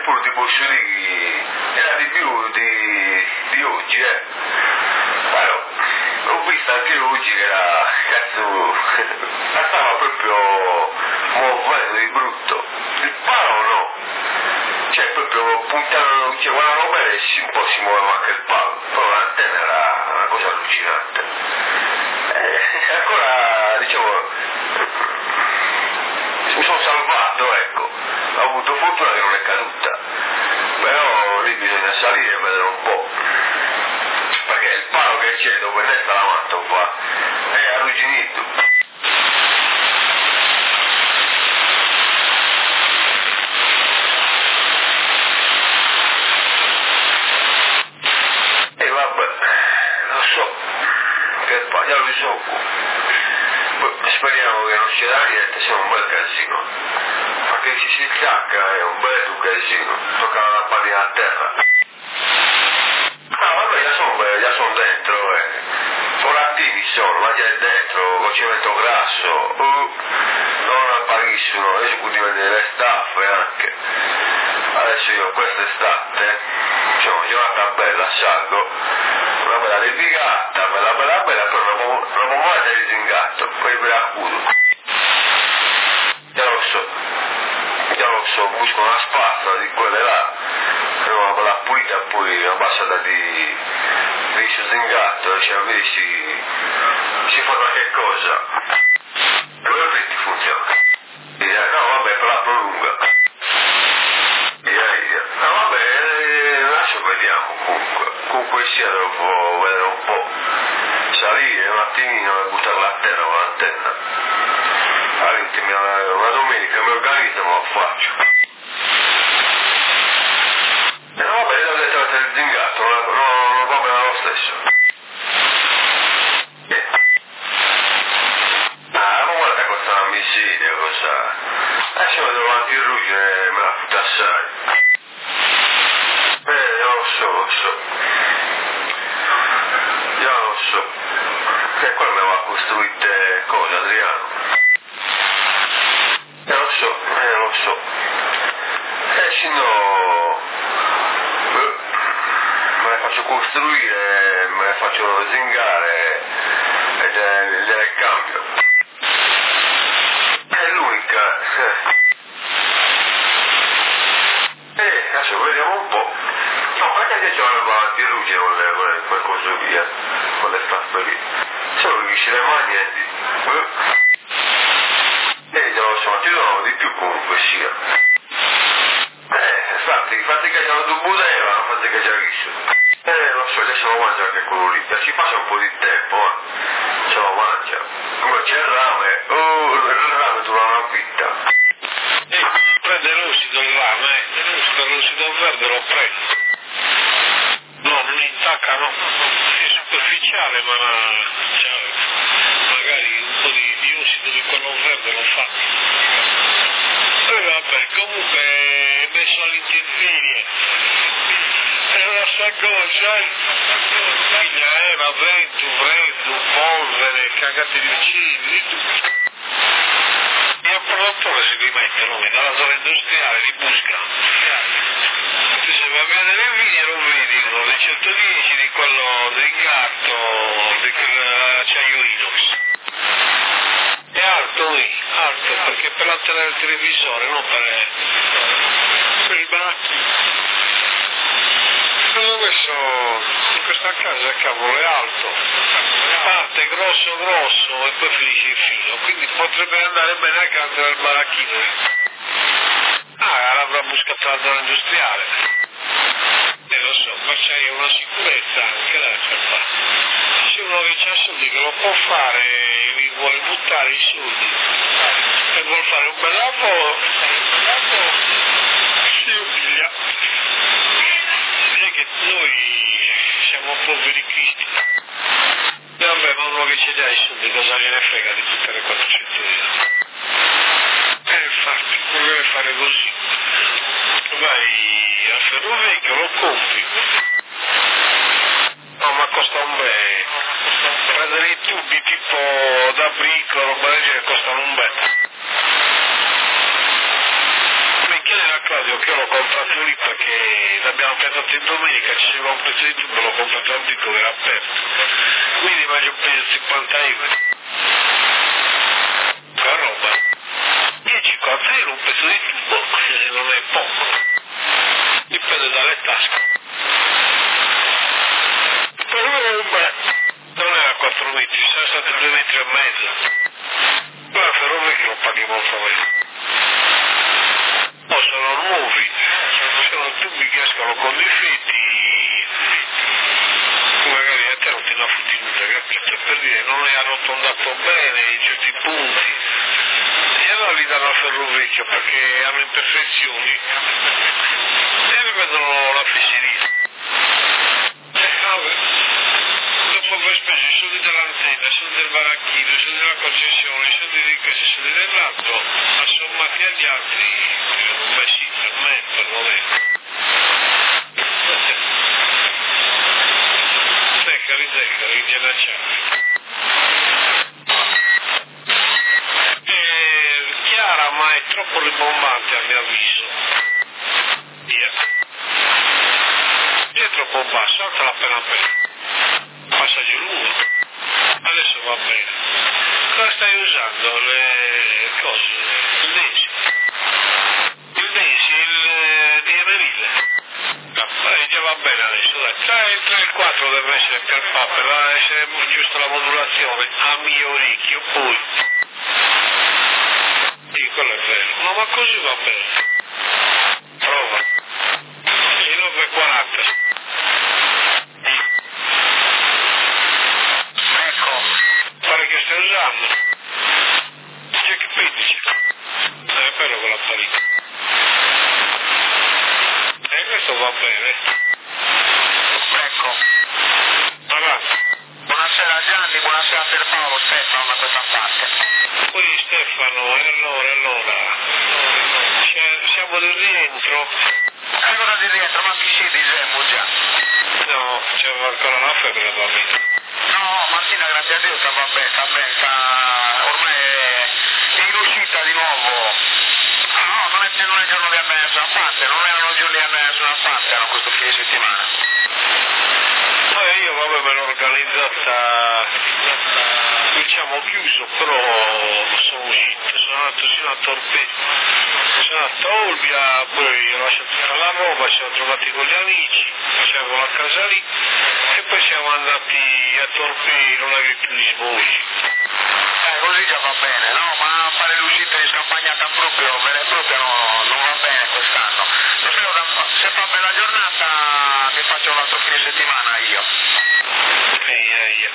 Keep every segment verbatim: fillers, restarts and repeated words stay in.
pure di Bolscevichi, era di più di, di oggi, eh. Però, l'ho visto anche oggi che era, cazzo, la stava proprio muovendo di brutto. Il palo no, cioè proprio puntando, cioè guardano bene un po' si muoveva anche il palo, però l'antenna era una cosa allucinante. E ancora, diciamo, mi sono salvato, ecco, ho avuto fortuna che non è caduta, però lì bisogna salire e vedere un po', perché il palo che c'è dove ne sta la matta qua è arrugginito. E vabbè, non so, che poi già lo so. Speriamo che non ci sia niente, sia un bel casino, perché se si scacca è un bel casino, tocca la pallina a terra. Ah vabbè, già sono già son dentro, eh. Orattivi sono, ma già dentro, con cemento grasso, uh, non appariscono, adesso potete vedere le staffe anche. Adesso io quest'estate, c'è una giornata bella, salgo, una bella levigata, bella bella bella, però una pomata di zingatto, poi ve la chiudo. Già lo so, già lo so, busco una spazzola di quelle là, una bella pulita, poi una passata di, di zingatto, cioè vedi si, si fa qualche cosa. Come vedi funziona? No vabbè, per la prolunga. No vabbè, adesso vediamo comunque, comunque sia devo vedere un po', salire un attimino e buttarla a terra con l'antenna, all'ultima una domenica mi organizzo ma lo faccio. E no vabbè, l'ho detto che il zingato, non, non, non va bene lo stesso. Eh. Ah, ma guarda questa è una miseria, cosa. Adesso vedo avanti il ruggine e me la futta assai. Eh, non lo so, lo so. Io non lo so. Che qua mi aveva costruito cosa, Adriano? Eh, lo so, eh, lo so. Eh, se no... Beh, me le faccio costruire, me le faccio zingare e gliele cambio. È l'unica. Eh, adesso vediamo un po'. No, perché che c'è avanti il ruggine con le, con le, quel coso via, con le staffe lì. Solo che ci ne va niente. Eh, già lo so, ma ci sono di più comunque sia. Eh, infatti, infatti che c'è una dubuteva, non fate che c'è rischio. Eh, lo so, adesso lo mangia anche quello lì. Ci passa un po' di tempo, eh. Se lo mangia. Come c'è il rame, oh, il rame dura una vita. Eh, prende l'usido il rame, eh. Per l'usido verde lo prendo. No, non intacca, no. È superficiale, ma cioè, magari un po' di, di usido di quello verde lo fa. E eh, vabbè, comunque è messo all'intemperie. È una saccoccia, eh. Figlia era vento, freddo, polvere, cagate di uccidi, di tutto. E il produttore si rimette, no? Dalla zona industriale li busca. Tu se vai a vedere le vini lo vedi, uno del centodieci, di quello del gatto, di quell'acciaio inox. È alto lì, alto, perché per l'antenna del televisore, non per, per il banacchino. Tutto questo, in questa casa, cavolo, è alto. Parte grosso grosso e poi finisce il filo, quindi potrebbe andare bene anche l'antenna del baracchino. Ah, l'avrà buscato la zona industriale. Eh, lo so, ma c'è una sicurezza anche da fare. Se uno che c'ha soldi che lo può fare e vuole buttare i soldi e vuole fare un bel lavoro, si piglia. Non è che noi siamo poveri cristi. E vabbè, ma uno che ci dà i soldi cosa gliene frega di buttare quattrocento euro? Eh, infatti, uno deve fare così. Vai a Ferrovecchio, lo compri. No, ma costa un bel. Prendere i tubi tipo da bricco, roba del genere, costano un bel. Era Claudio che io l'ho comprato lì perché l'abbiamo piantato in domenica, ci c'era un pezzo di tubo, l'ho comprato al picco che era aperto, quindi mi ho preso cinquanta euro. Quella roba. dieci cinquanta euro un pezzo di tubo, non è poco. Dipende dalle tasche. Però non era quattro metri, sono state due metri e mezzo. Quella ferrovia lo paghi molto meno. Poi sono nuovi, sono tubi che escono con difetti, magari a te non ti dà futtinuta, capito? Per dire, non è arrotondato bene in certi punti, e allora li danno a ferro vecchio perché hanno imperfezioni e rivedono la fesseria. Eh, vabbè. Dopo aver speso i soldi dell'antenna, i soldi del baracchino, i soldi della concessione, i soldi di questo, i soldi dell'altro, assommati agli altri, un bel sì, per me, per non è. Zeccari, zeccari, gliela acciacchi. Eh, Chiara, ma è troppo ribombante a mio avviso. Via. È troppo basso, alzala appena appena. Passaggio lungo, adesso va bene. Cosa stai usando? Le cose? Il Densi? Il Densi, il D M mille? No, già va bene adesso, dai. Tra il tre e il quattro deve essere per fa, per essere giusta la modulazione, a mio orecchio, poi. Sì, quello è vero. No, ma così va bene. Prova. Il nove e quaranta. Che stai usando? C'è che pendici? Eh, è bello quell'apparecchio. E questo va bene. Ecco. Avanti. Buonasera Gianni, buonasera per Paolo, Stefano da questa parte. Poi Stefano, e allora, allora. Siamo di rientro. Allora di rientro, ma chi si diciamo già? No, c'è ancora una febbre la bambina. No, Martina, grazie a Dio, sta va bene, sta bene, sta... ormai è, è in uscita di nuovo. Ah, no, non è, non è giorno di andare da nessuna parte, non erano giorni di andare da nessuna parte, erano questo fine settimana. Eh, io vabbè me l'ho organizzata, diciamo chiuso, però sono uscito, sono andato sino a Torpedo, sono andato a Olbia, poi ho lasciato tutta la roba, ci siamo trovati con gli amici, facevamo la casa lì, e poi siamo andati a Torpedo, non avevo più di sbogli. Eh, così già va bene, no? Ma fare l'uscita di scampagnata proprio, vera e propria, no, non va bene quest'anno. Però se fa bella giornata mi faccio un altro fine settimana io. Eia, eia.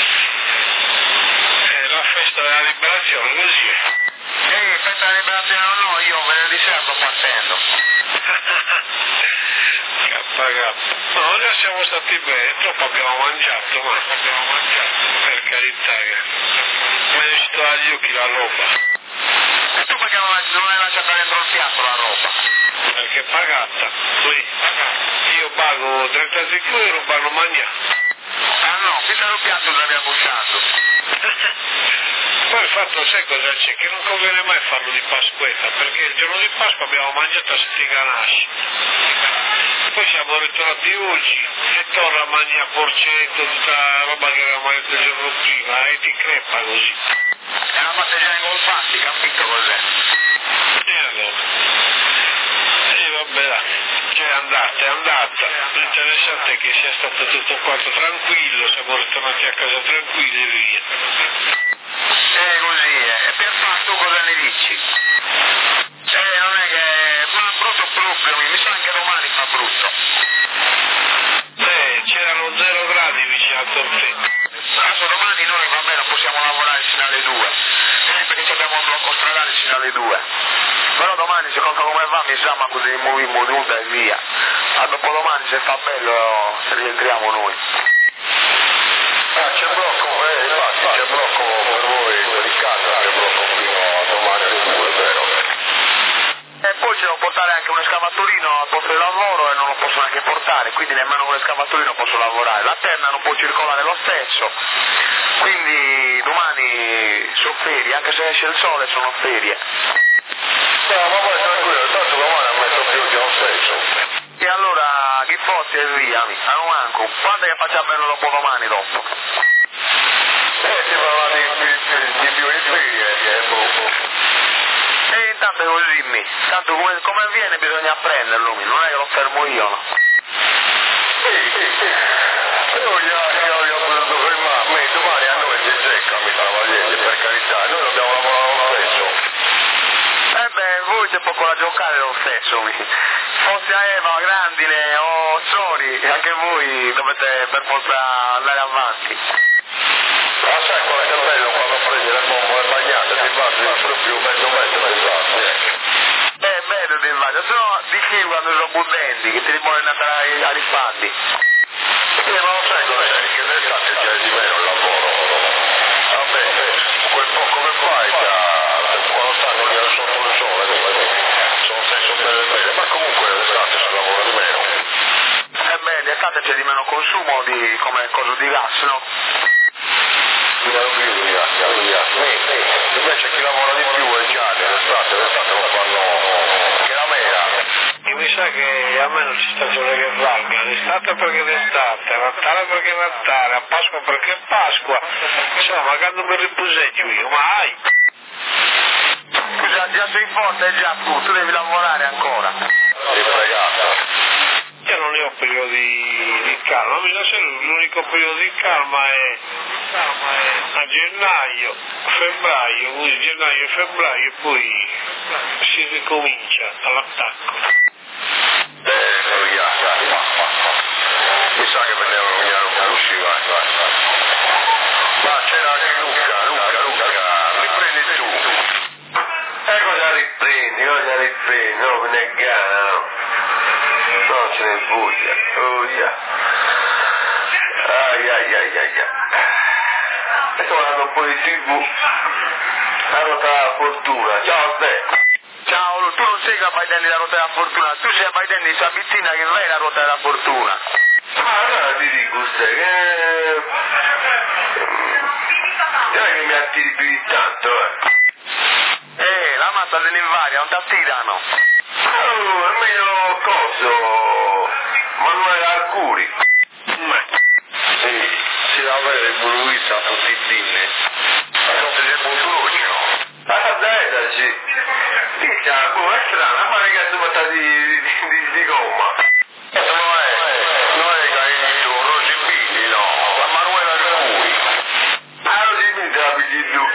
È la festa della liberazione, così è. Ehi, festa della liberazione no, no, io venerdì sera sto partendo. K K. No, già siamo stati bene, troppo abbiamo mangiato, ma abbiamo mangiato, per carità, che mi è uscito dagli occhi la roba. E tu perché non, non hai lasciata dentro il piatto la roba? Perché è pagata, qui. Io pago trentacinque euro per non mangiare. Ah no, qui il piatto l'abbiamo buttato. Poi il fatto, sai cosa c'è? Che non conviene mai farlo di Pasquetta, perché il giorno di Pasqua abbiamo mangiato a settimanasci. Poi siamo ritornati oggi e torna a mangiare porcetto, tutta la roba che avevamo mangiato il giorno prima, e ti crepa così. È una passeggiata ingolfati, capito cos'è? E allora? E vabbè, là. Cioè è andata, è andata. L'interessante è che sia stato tutto quanto tranquillo, siamo ritornati a casa tranquilli e via. Eh, così è. E per fatto cosa ne dici? Eh, non è che... ma brutto proprio, mi sa anche domani fa brutto. Eh, c'erano zero gradi vicino al Torpedo. Adesso domani noi, vabbè, non possiamo lavorare fino alle due, eh, perché abbiamo un blocco stradale fino alle due. Però domani, secondo come va, mi sa, ma così muoviamo giunta e via. A dopodomani, se fa bello, se rientriamo noi. Ah, c'è blocco, eh, infatti c'è blocco per voi per il casa, c'è blocco fino a domani alle due, è vero? E poi ci devo portare anche un escavatorino al posto di lavoro e non lo posso neanche portare, quindi nemmeno con l'escavatorino posso lavorare. La terna non può circolare lo stesso, quindi domani sono ferie, anche se esce il sole sono ferie. No, ma poi tranquillo, tanto domani posti e via, mi. A non manco. Quando che faccia bene dopo domani dopo? Eh, si parla di, di, di bioinferia, eh, boh. E intanto così, mi. Tanto come, come viene bisogna prenderlo, mi. Non è che lo fermo io, no? Sì, sì, sì. Io già, io, io potuto fermarmi, domani a noi si secca, mi travagliente, per carità, noi dobbiamo lavorare lo stesso. Eh beh, voi c'è poco da giocare lo stesso, mi. Fosse a Eva, Grandine o Sori, anche voi dovete per forza andare avanti. Ma sai qual è bello quando prendi le bombe bagnate, ti batti proprio mezzo metro di sassi, Eh, bello ti immagino, se no di chi quando sono buddenti, che ti rimuovono a, a rifatti. Sì, ma lo sai cos'è? Che l'estate c'è di meno il lavoro. Vabbè, quel poco che fai già, quando stanno lì sotto il sole, sono stesso bene bene, ma comunque l'estate si lavora di meno. Eh beh, l'estate c'è di meno consumo di come cosa di gas, no? Di meno più di gas, di gas. Invece chi lavora di più è già l'estate, l'estate lo fanno che la mera. E mi sa che a me non ci stagione che valga, l'estate perché l'estate, Natale perché Natale, a Pasqua perché Pasqua, insomma quando mi riposeggio io, mai! Scusa, già sei forte già tu, tu devi lavorare ancora. Sei fregato. Io non ne ho periodi di calma, mi sa l'unico periodo di calma è a gennaio, febbraio, così gennaio e febbraio e poi si ricomincia all'attacco. Eh, fregato. Mi sa che veniamo a mangiare un po' uscire, vai, vai, vai. Ma c'era anche Luca, Luca, Luca, riprendi tu. E cosa riprendi, cosa riprendi, no, me ne gana, no. No, ce ne buia, buia. Ai ai ai ai ai. E sto guardando un po' di tivù. La ruota della fortuna. Ciao Ste. Ciao, tu non sei che vai dentro la ruota della fortuna, tu sei vai dentro di Sabizzina che vai la ruota della fortuna. Ma allora ti dico Ste che... Non è che mi attiri più di tanto, eh. Eh, la massa dell'invaria, non ti attirano. Oh, è meglio coso. Manuele Arcuri. Sì, si la vede buruista a tutti i dinni. Ma non ti sei buturuccio. Ah, dai, sì. Sì, sta, boh, è strano, ma che cazzo fatta di, di, di, di gomma? Non è, non è che hai detto Rosibini, no, ma Manuele Arcuri. Ah, Rosibini te la pigli giù.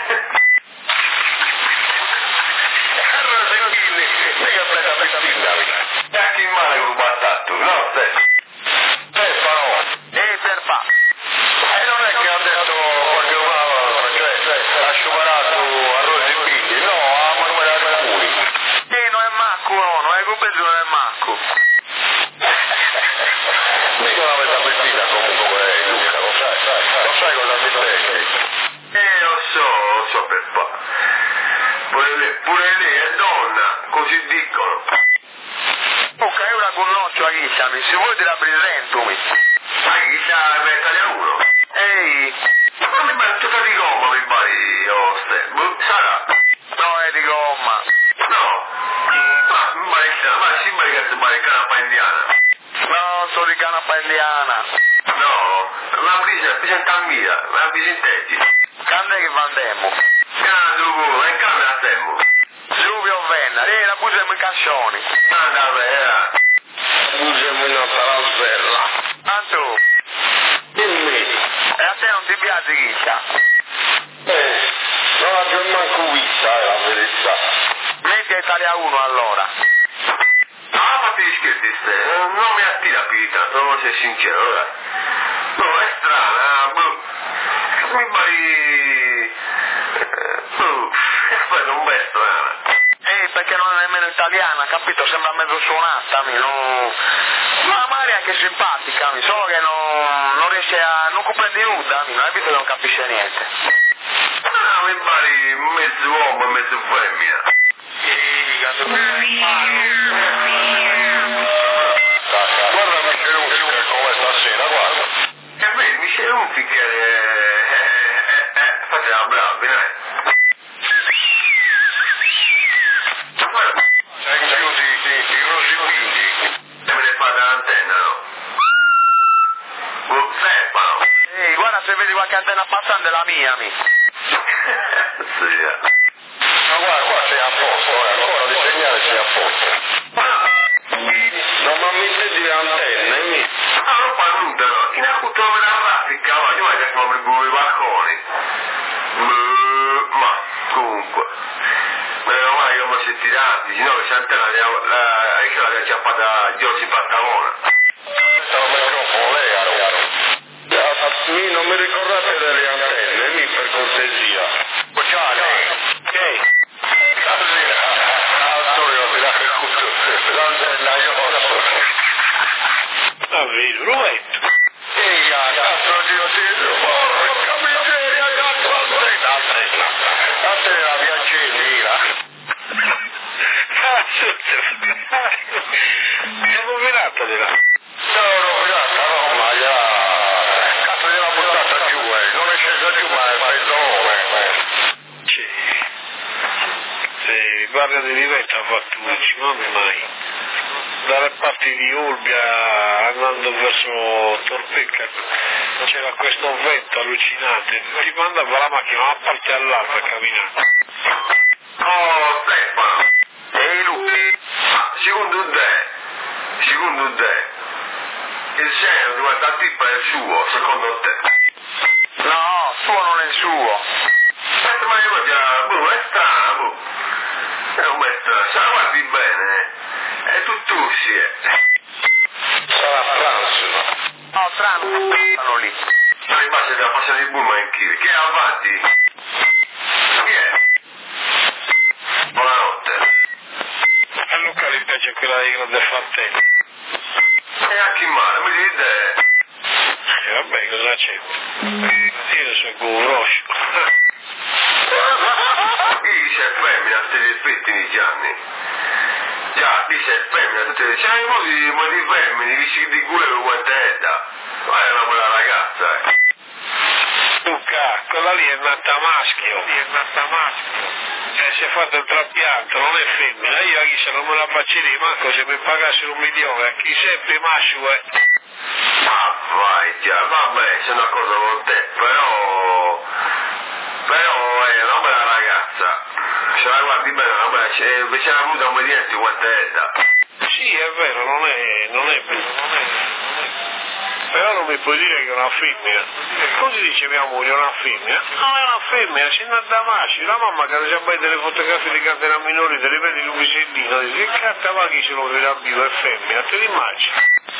Rosibini, mica presa per spindarmi. E a chi male che ho battato, no, Stefano? Stefano! Eh, Serpa. E non è che ho detto qualche volta, cioè, ha sciuperato a Rosibini, no, a Manuele Arcuri. Eh, non è Macco, no, non è compreso, non è Macco. Mica una mezza pettina comunque, Luca, lo sai, lo sai cosa mi dice? Eh, lo so, lo so per fa. Pure lei, pure lei è donna, così dicono. Ok, ora con l'occhio a Ghissami, se vuoi te la presento, mi. Ma chi sa, mettane a uno? Ehi, Ma mi metto tutta di gomma, mi pare, oh, Ste. Sarà? no, è di gomma. No. Ma, mi pare che ma si pare che si pare canapa indiana. No, sono di canapa indiana. No, una brisa, presenta a mia, una brisa in tetti. Quando è che vanno? Cando, e cambia a tempo. Subito venna, eh, la busiamo in cascioni. Anda, vera. Usiamo una paravella. Tanto, Dimmi. e a te non ti piace Ghiccia? Eh, non la più manco vista, è la verità. Metti a Italia uno allora. Ah, ma ti scherzi, Ste, non mi attira più di tanto, devo essere sincero, ora. No, è strana, boh. Mi pare... Boh, poi non è strana. Eh, perché non è nemmeno italiana, capito? Sembra mezzo suonata, mi, non... Ma magari è anche simpatica, mi, solo che non, non riesce a... non comprende nulla, mi, non è visto che non capisce niente. Ah, mi pare mezzo uomo e mezzo femmina. Sì, cazzo. Guarda Michele Unficher come stasera, guarda. E vedi, Michele Unficher è... è... faceva bravi, dai. Guarda, sei chiusi i Rosibini. E me ne fa dall'antenna, no? di qualche antenna passante la mia, mi. Sì, eh. Ma guarda, qua c'è a posto, eh, ancora di segnale c'è a posto. Non mi ammettete le antenne, mi. Ah, non fa nulla, no. In alcun trovo la raffica, ma io magari come per i balconi. Ma, comunque. Meno male che non mi senti tanti, sennò che c'è antena, la ricerca che c'è fatta Giorgi Pattamona. Stavo al microfono, lei, caro. Mi non mi ricordate delle antenne, mi per cortesia. Ciao, lei. Ok. L'antenne, io posso. Davvero, Rovetto. Ehi, cazzo, Dio, Dio, porca miseria, cazzo, antenne, antenne. Antenne la piaccellina. Cazzo, siamo virata di là. No, no, pirata, no, ma già. Cazzo gliela buttata giù, eh. Non è scesa giù, ma è mezz'ora, eh. Sì. Se guarda di diventa ha fatto non ci come mai. Dalle parti di Olbia andando verso Torpecca c'era questo vento allucinante, ti mandava la macchina da una parte all'altra a camminare. Oh, Stefano, e lui, secondo te, secondo te, il segno di questa tipa è il suo, secondo te? No, suo non è il suo. Aspetta, ma io già, boh, è strano, boh. È un bel strano, se la guardi bene, è tutto sì, eh. Sarà pranzo. No, strano, stanno lì. Ma in base alla faccia di Bulma in chi? Chi è avanti? Chi è? Buonanotte. A Luca gli piace quella di Grande Fratello. E a chi male, mi dite? E vabbè, cosa c'è? Io sono con Roscio. Chi c'è femmina a tutti gli effetti nei Gianni? Già, chi c'è femmina a tutti gli effetti? C'è i modi di modi femmini, dici di culo e quanto è da? Ma è una buona ragazza, eh. Luca, quella lì è nata maschio. Lì è nata maschio. E si è fatto il trapianto, non è femmina. Io a chi se non me la faccerei, manco se mi pagassero un milione, a chi sempre maschio è. Ma vai, già, vabbè, c'è una cosa con te, però... Però è una bella ragazza. Se la guardi bene, è una bella... C'è, c'è una avuta un mediante quanto è da? Sì, è vero, non è, non è vero, non è, non è. Però non mi puoi dire che è una femmina. Così dice mia moglie, è una femmina. Non è una femmina, c'è nata maschio. La mamma che si abbetta le fotografie di cantera minori, te le vedi lui Pisellino, dice che cazzo va chi se lo vede a vivo, è femmina, te l'immagini.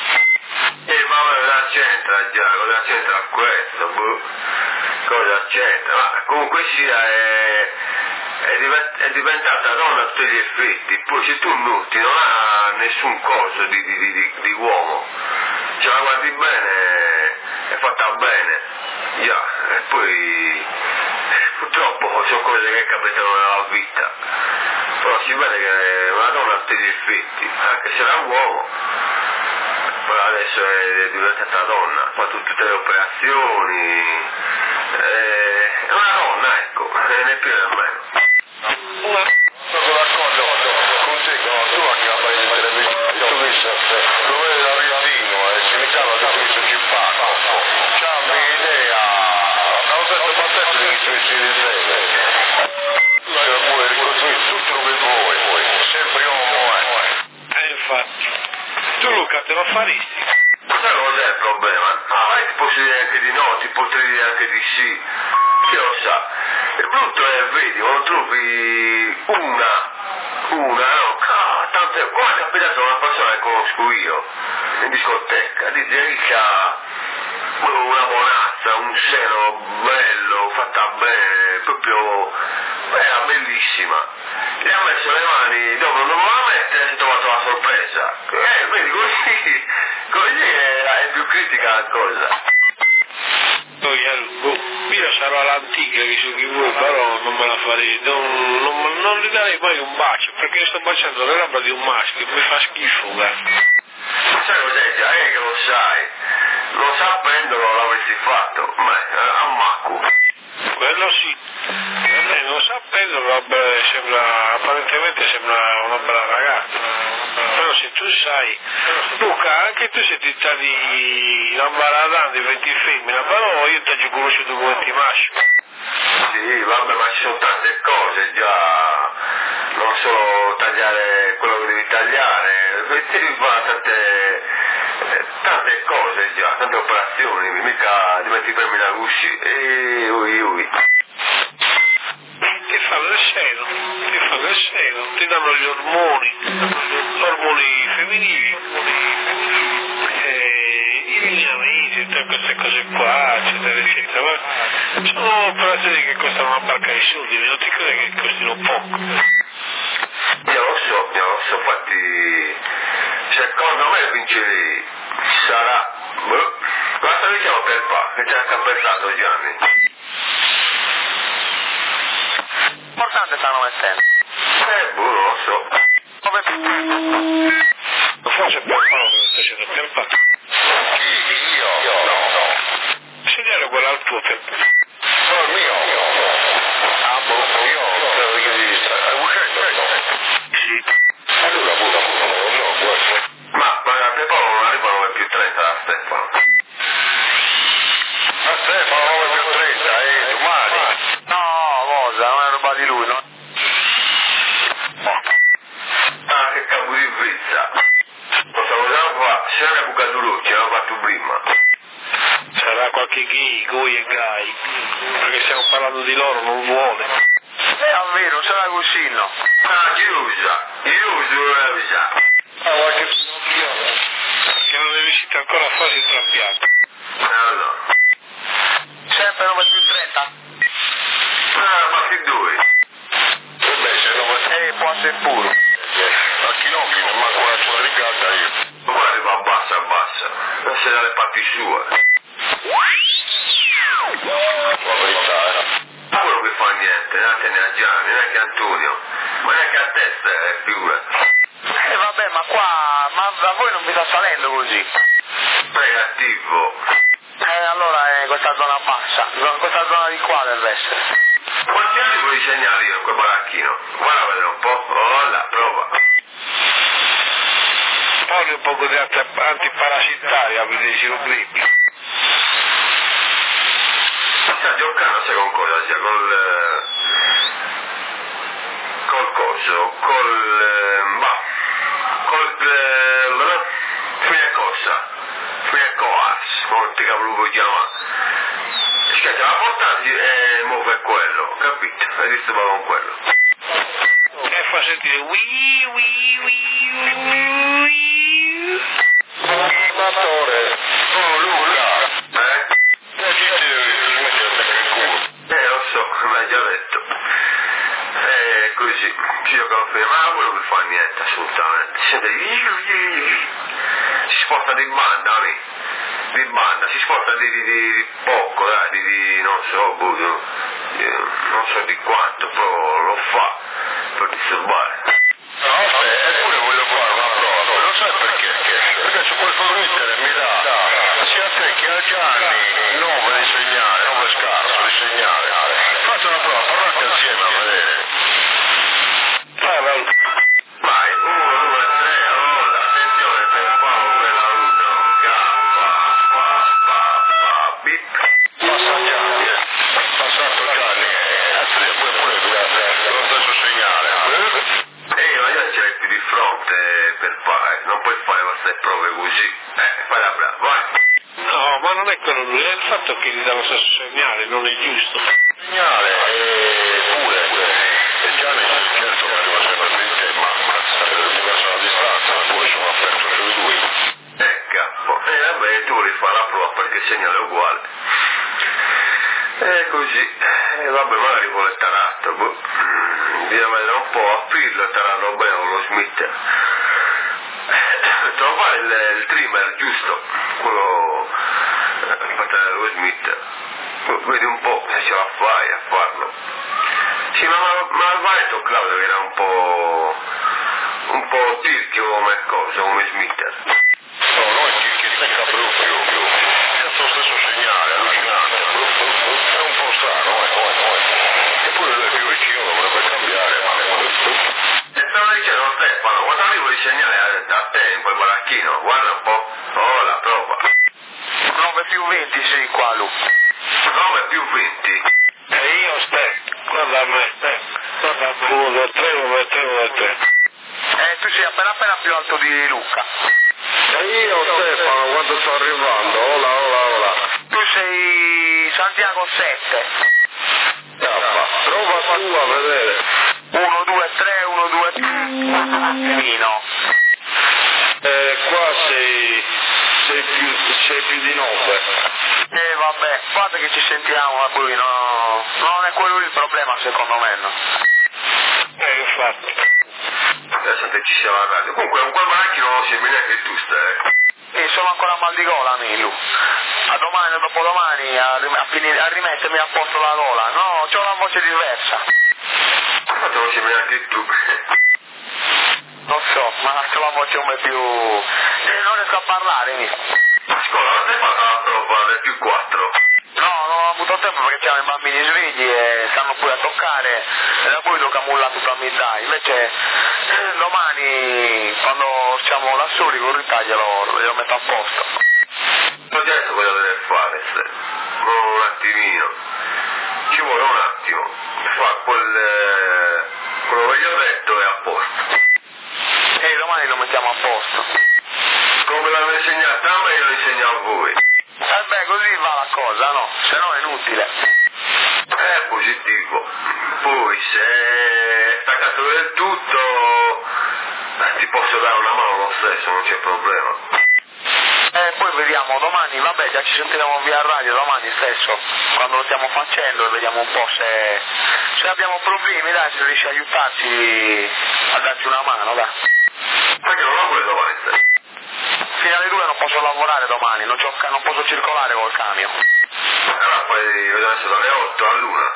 E ma cosa c'entra già, cosa c'entra questo? Boh. Cosa c'entra? Ma comunque sia è, è, divent- è diventata donna a tutti gli effetti, poi se tu nutti non ha nessun coso di, di, di, di, di uomo, se la guardi bene è fatta bene, già, e poi purtroppo sono cose che capitano nella vita, però si vede che è una donna a tutti gli effetti, anche se era uomo. Poi adesso è diventata donna, fa tutte le operazioni, è una donna, ecco, né più né meno. Una... Sono d'accordo con te, no, tu anche la fai in televisione, tu dici, lo vedi da Violino, e si mi chiama che tu dici ci parlo. C'ha un'idea, abbiamo detto pazzesco di inizio di treno. Se vuoi ricostruire tutto lo che vuoi, vuoi, sempre uomo è. Eh, infatti. Tu Luca te lo faresti? Ma sai cos'è il problema? Ah, ti posso dire anche di no, ti potrei dire anche di sì, chi lo sa. Il brutto è, vedi, quando trovi una, una, no, ah, tante, come è capitato a una persona che conosco io, in discoteca, dice che ha una bonazza, un seno bello, fatta bene, proprio, era bellissima. Gli ha messo le mani, dopo non me la mette e si è trovato la sorpresa. Eh, vedi, così, così è, è più critica la cosa. Io sarò all'antica che so chi vuoi, però non me la farei, non, non, non gli darei mai un bacio, perché sto baciando le labbra di un maschio, mi fa schifo, guarda. Ma sai cos'è? Già è che lo sai, lo sapendolo l'avresti fatto, ma a Macco. Quello sì, eh, lo sapendo Pedro vabbè, sembra, apparentemente sembra una bella ragazza, però se tu sai, Luca, anche tu sei tutta di lambaradando, di venti femmina, però io ti ho conosciuto come ti mascio. Sì, vabbè, ma ci sono tante cose già, non solo tagliare quello che devi tagliare, devi fare tante, tante cose già, tante operazioni, mica ti metti per la gusci e ui ui. Ti fanno il seno, ti fanno il seno, ti danno gli ormoni, ormoni femminili, e i lineamenti, tutte queste cose qua, eccetera, eccetera. Ma sono operazioni che costano una barca di soldi, non ti credi che costino poco? Io lo so, io lo so, infatti, secondo me vincerei, sarà, boh, basta diciamo per qua, che ci ha cappettato Gianni. Importante stanno mettendo. Eh, boh, non lo so. Forse per quello che sto facendo per fatto. Chi? Io? Io? No, no. Segnale quello al tuo tempo. No, il mio. Ah, boh, io, credo che di... Hai uscito? Sì. Allora, boh, no, no, guarda. Ma, ma a Stefano non arrivano mai più trenta da Stefano. A Stefano non è più trenta, eh, domani. No, cosa, non è roba di lui, no? Ah, che cavolo di vizza. Lo salutiamo qua, se non è Bucatulucci, l'ho fatto prima. Sarà qualche gay, goi e gai, perché stiamo parlando di loro, non vuole. È vero, c'è la cuscino. Ah, chiusa, chiusa, Ah, qualche finocchione, che non è riuscito ancora a fare il trappiato. allora. Sempre nove più trenta. Ah, ma che due? Beh, se no, eh, può essere puro. A Chinocchi non manco una sola rigata io. Guarda, ma abbassa, abbassa. Non se dalle parti sue. La verità, eh. Ma quello che fa niente, neanche ne a Gianni, neanche a Antonio. Ma neanche a testa, eh, figura. Eh vabbè, ma qua, ma a voi non vi sta salendo così? Negativo. Eh, allora è questa zona bassa, questa zona di qua deve essere. Quanti anni vuoi disegnare io in quel baracchino? Guarda a vedere un po'. Oh là, prova. Poi un po' di antiparassitari, avete i sirogrippi. Sta giocando, sai con cosa? Sia col... col coso, col... ma... col... fine cosa? Fine coas, come ti cavolo vuoi chiamare? Scherzo, la portata è muove quello, capito? Hai visto ma con quello? E fa sentire wii wii wii wii. Animatore. Oh Luca. Eh? Eh lo so, me l'hai già detto. Eh così, ci giocano fino, ma quello che fa niente assolutamente. Sente, si sposta di banda, amico. Di banda, si sposta di, di, di, di poco, dai, di, di non so, buio, di, non so di quanto, però lo fa per disturbare. No, vabbè, eppure voglio fare una prova, non lo sai perché? Perché su questo Twitter mi dà sia a te che a Gianni nome di segnale, nome scarso di segnale. Fate una prova, parlate insieme a vedere. Vai, vai. Vai, uno, due, tre, allora, attenzione, per Paolo, quella uno, K, pa, pa, pa, bip. Passa Gianni, passato Gianni, eh, pure pure lo stesso segnale. Eh, ma già c'è più di fronte per fare, non puoi fare queste prove così. Eh, fai la brava, vai. No, ma non è quello lui, è il fatto che gli dà lo stesso segnale, non è giusto. Segnale, eh, pure, pure. E Gianni certo che arriva sempre più in te, ma diversa la distanza, pure sono aperto sui due. Eh, capo. E eh, vabbè, tu volevi fare la prova perché il segnale è uguale. E così, e eh, vabbè, magari vuole il taratto, boh. Bisogna vedere un po', a pillo taranno bene con lo Smith. Trovare il, il trimmer giusto, quello per tenere lo Smith. Vedi un po' se ce la fai a farlo. Sì, ma, ma al Vaneto Claudio che era un po' un po' tirchio come cosa, come Smith. No, no, è che secca proprio, è lo stesso segnale, allucinante, è un po' strano, eh, eh, eh. Eppure lui è più vicino, dovrebbe maracchino, guarda un po'. Oh, la prova. nove più venti sì, qua Lu. nove più venti. E io ste, guarda a me, guarda a me. uno, due, tre, uno, due, tre, uno, due, tre. Eh, tu sei appena appena più alto di Luca. E io Stefano, quando sto arrivando? Ola, ola, ola. Tu sei Santiago sette. Cappa, prova tu a vedere. uno, due, tre, uno, due, tre. Mino. Eh, qua sei, sei, più, sei più di nove. Eh vabbè, guarda che ci sentiamo, lui no, non è quello il problema secondo me, no. Eh, infatti. Adesso te ci siamo a radio. Comunque, un quel maracchino non sembra neanche tu, stai. E sono ancora a mal di gola, Milu. A domani o dopodomani a, a, finire, a rimettermi a posto la gola. No, c'ho una voce diversa. Ma te non sembra neanche tu. Non so, ma c'ho la voce un po' più... Eh, non riesco a parlare, mi. Scusa, non ti hai fatto la prova del più quattro? No, non ho avuto tempo perché c'erano i bambini svegli e stanno pure a toccare e da poi tocca mulla tutta a metà. Invece eh, domani quando siamo da soli con ritaglielo lo, lo metto a posto. Non adesso cosa deve fare, se? Un attimino. Ci vuole un attimo. Fa quel... Eh, quello che gli ho detto è a posto. E domani lo mettiamo a posto. Come l'hanno insegnato a me, io lo insegno a voi. Eh beh, così va la cosa, no? Se no è inutile. È positivo. Poi se è staccato del tutto, eh, ti posso dare una mano lo stesso, non c'è problema. E poi vediamo domani, vabbè, già ci sentiremo via radio domani stesso, quando lo stiamo facendo e vediamo un po' se, se abbiamo problemi, dai, se riesci a aiutarci a darci una mano, dai. Perché non ho pure domani, stai? Fino alle due non posso lavorare domani, non, c'ho, non posso circolare col camion. Allora poi vedo adesso dalle otto all'una.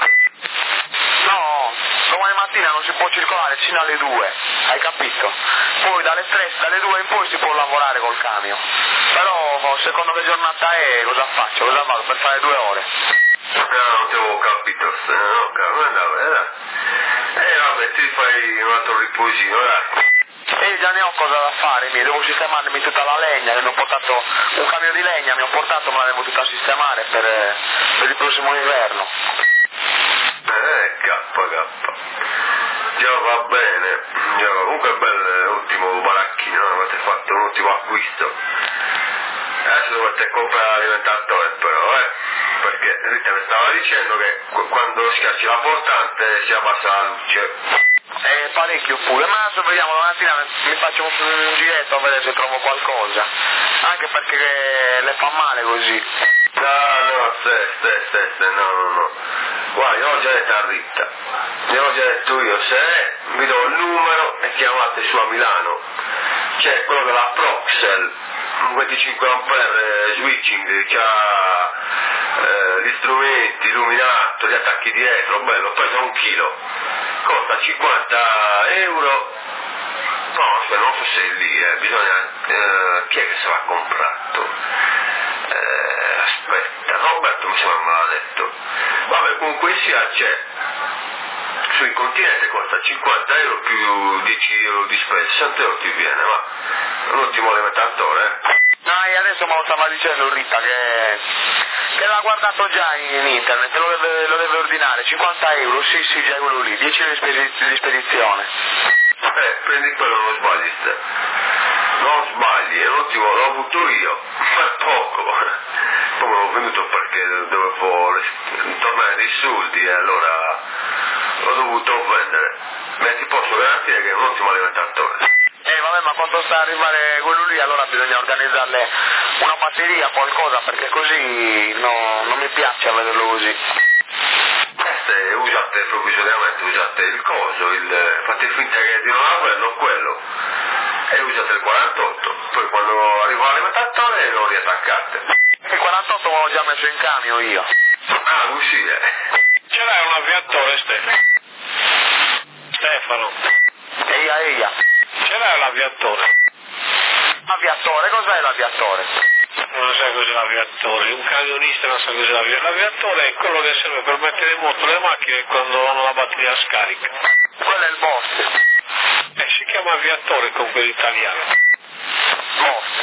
No, domani mattina non si può circolare fino alle due, hai capito? Poi dalle tre, dalle due in poi si può lavorare col camion. Però secondo che giornata è, cosa faccio? Cosa vado per fare due ore? No, non ti avevo capito, stai, no, caro, andava, dai. Eh vabbè, ti fai un altro riposino, dai. E già ne ho cosa da fare, mi devo sistemarmi tutta la legna, mi ho portato un camion di legna, mi ho portato, me la devo tutta sistemare per, per il prossimo inverno. Eh, kappa, kappa. Già va bene, già va. Comunque è bello l'ultimo baracchino, no? Avete fatto un ultimo acquisto. Adesso dovete comprare l'alimentatore però, eh? Perché Rita mi stava dicendo che quando schiacci la portante si abbassa la luce. È parecchio pure, ma adesso vediamo domattina, mi faccio un, un giretto a vedere se trovo qualcosa, anche perché le fa male così. No, no, ste, ste, ste, ste, no, no, no. Guarda, io ho già detto a Rita, io ho già detto io, se vi do il numero e chiamate su a Milano, c'è quello della Proxel, un venticinque ampere switching, c'ha eh, gli strumenti, illuminato, gli attacchi dietro, bello, pesa un chilo, costa cinquanta euro, no, aspetta, non so se è lì, eh, bisogna, eh, chi è che se l'ha comprato? Eh, aspetta, Roberto mi sembra me l'ha detto, vabbè, comunque sia c'è, sui continenti costa cinquanta euro più dieci euro di spesa, sessanta euro ti viene, ma un ottimo alimentatore, eh. Dai, adesso me lo stava dicendo Rita che, che l'ha guardato già in internet, lo deve, lo deve ordinare, cinquanta euro, sì sì, già quello lì, dieci euro di, spedi- di spedizione. Eh, prendi quello, non sbagli, ste. Non sbagli, è un ottimo, l'ho avuto io, ma poco. Poi me l'ho venduto perché dovevo res- tornare dei soldi e allora l'ho dovuto vendere. Ma ti posso garantire che è un ottimo alimentatore. Eh vabbè, ma quando sta a arrivare quello lì allora bisogna organizzarle una batteria, qualcosa, perché così no, non mi piace a vederlo così. Eh, se usate provvisoriamente, usate il coso, il, fate finta che di non averlo quello e usate il quarantotto, poi quando arriva l'alimentatore lo riattaccate. Il quarantotto me l'ho già messo in camion io. Ah, così è. Ce l'hai un avviatore, Stefano? Stefano, Eia, eia. ce l'hai l'aviatore? Aviatore, cos'è l'aviatore? Non sai cos'è l'aviatore, un camionista non sa cos'è l'aviatore. L'aviatore è quello che serve per mettere in moto le macchine quando hanno la batteria scarica. Quello è il boss. E si chiama aviatore con quello italiano. Boss.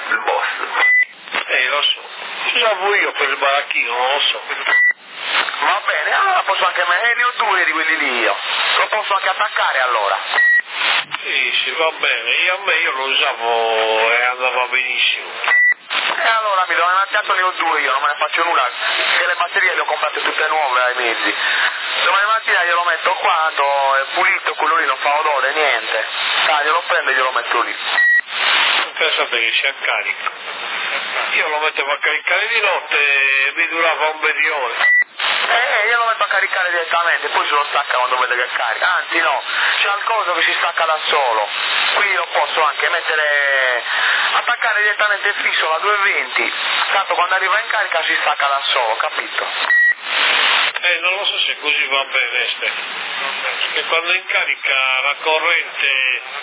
il boss. Eh, lo so. Usavo io per il baracchino, non lo so. Va bene, allora posso anche me, eh, ne ho due di quelli lì io. Lo posso anche attaccare allora. Sì, sì, va bene. Io a me io lo usavo e andava benissimo. E allora mi domani mattina ne ho due io, non me ne faccio nulla, che le batterie le ho comprate tutte nuove ai mezzi. Domani mattina glielo metto qua, è pulito, quello lì non fa odore, niente. Dai, glielo prendo e glielo metto lì. Pensate che sia carico. Io lo mettevo a caricare di notte e mi durava un bel di ore. Eh, io lo metto a caricare direttamente, poi se lo stacca quando vede che carica. Anzi no, c'è il coso che si stacca da solo. Qui lo posso anche mettere, attaccare direttamente fisso la duecentoventi, tanto quando arriva in carica si stacca da solo, capito? Eh, non lo so se così va bene, Ste. Perché quando in carica la corrente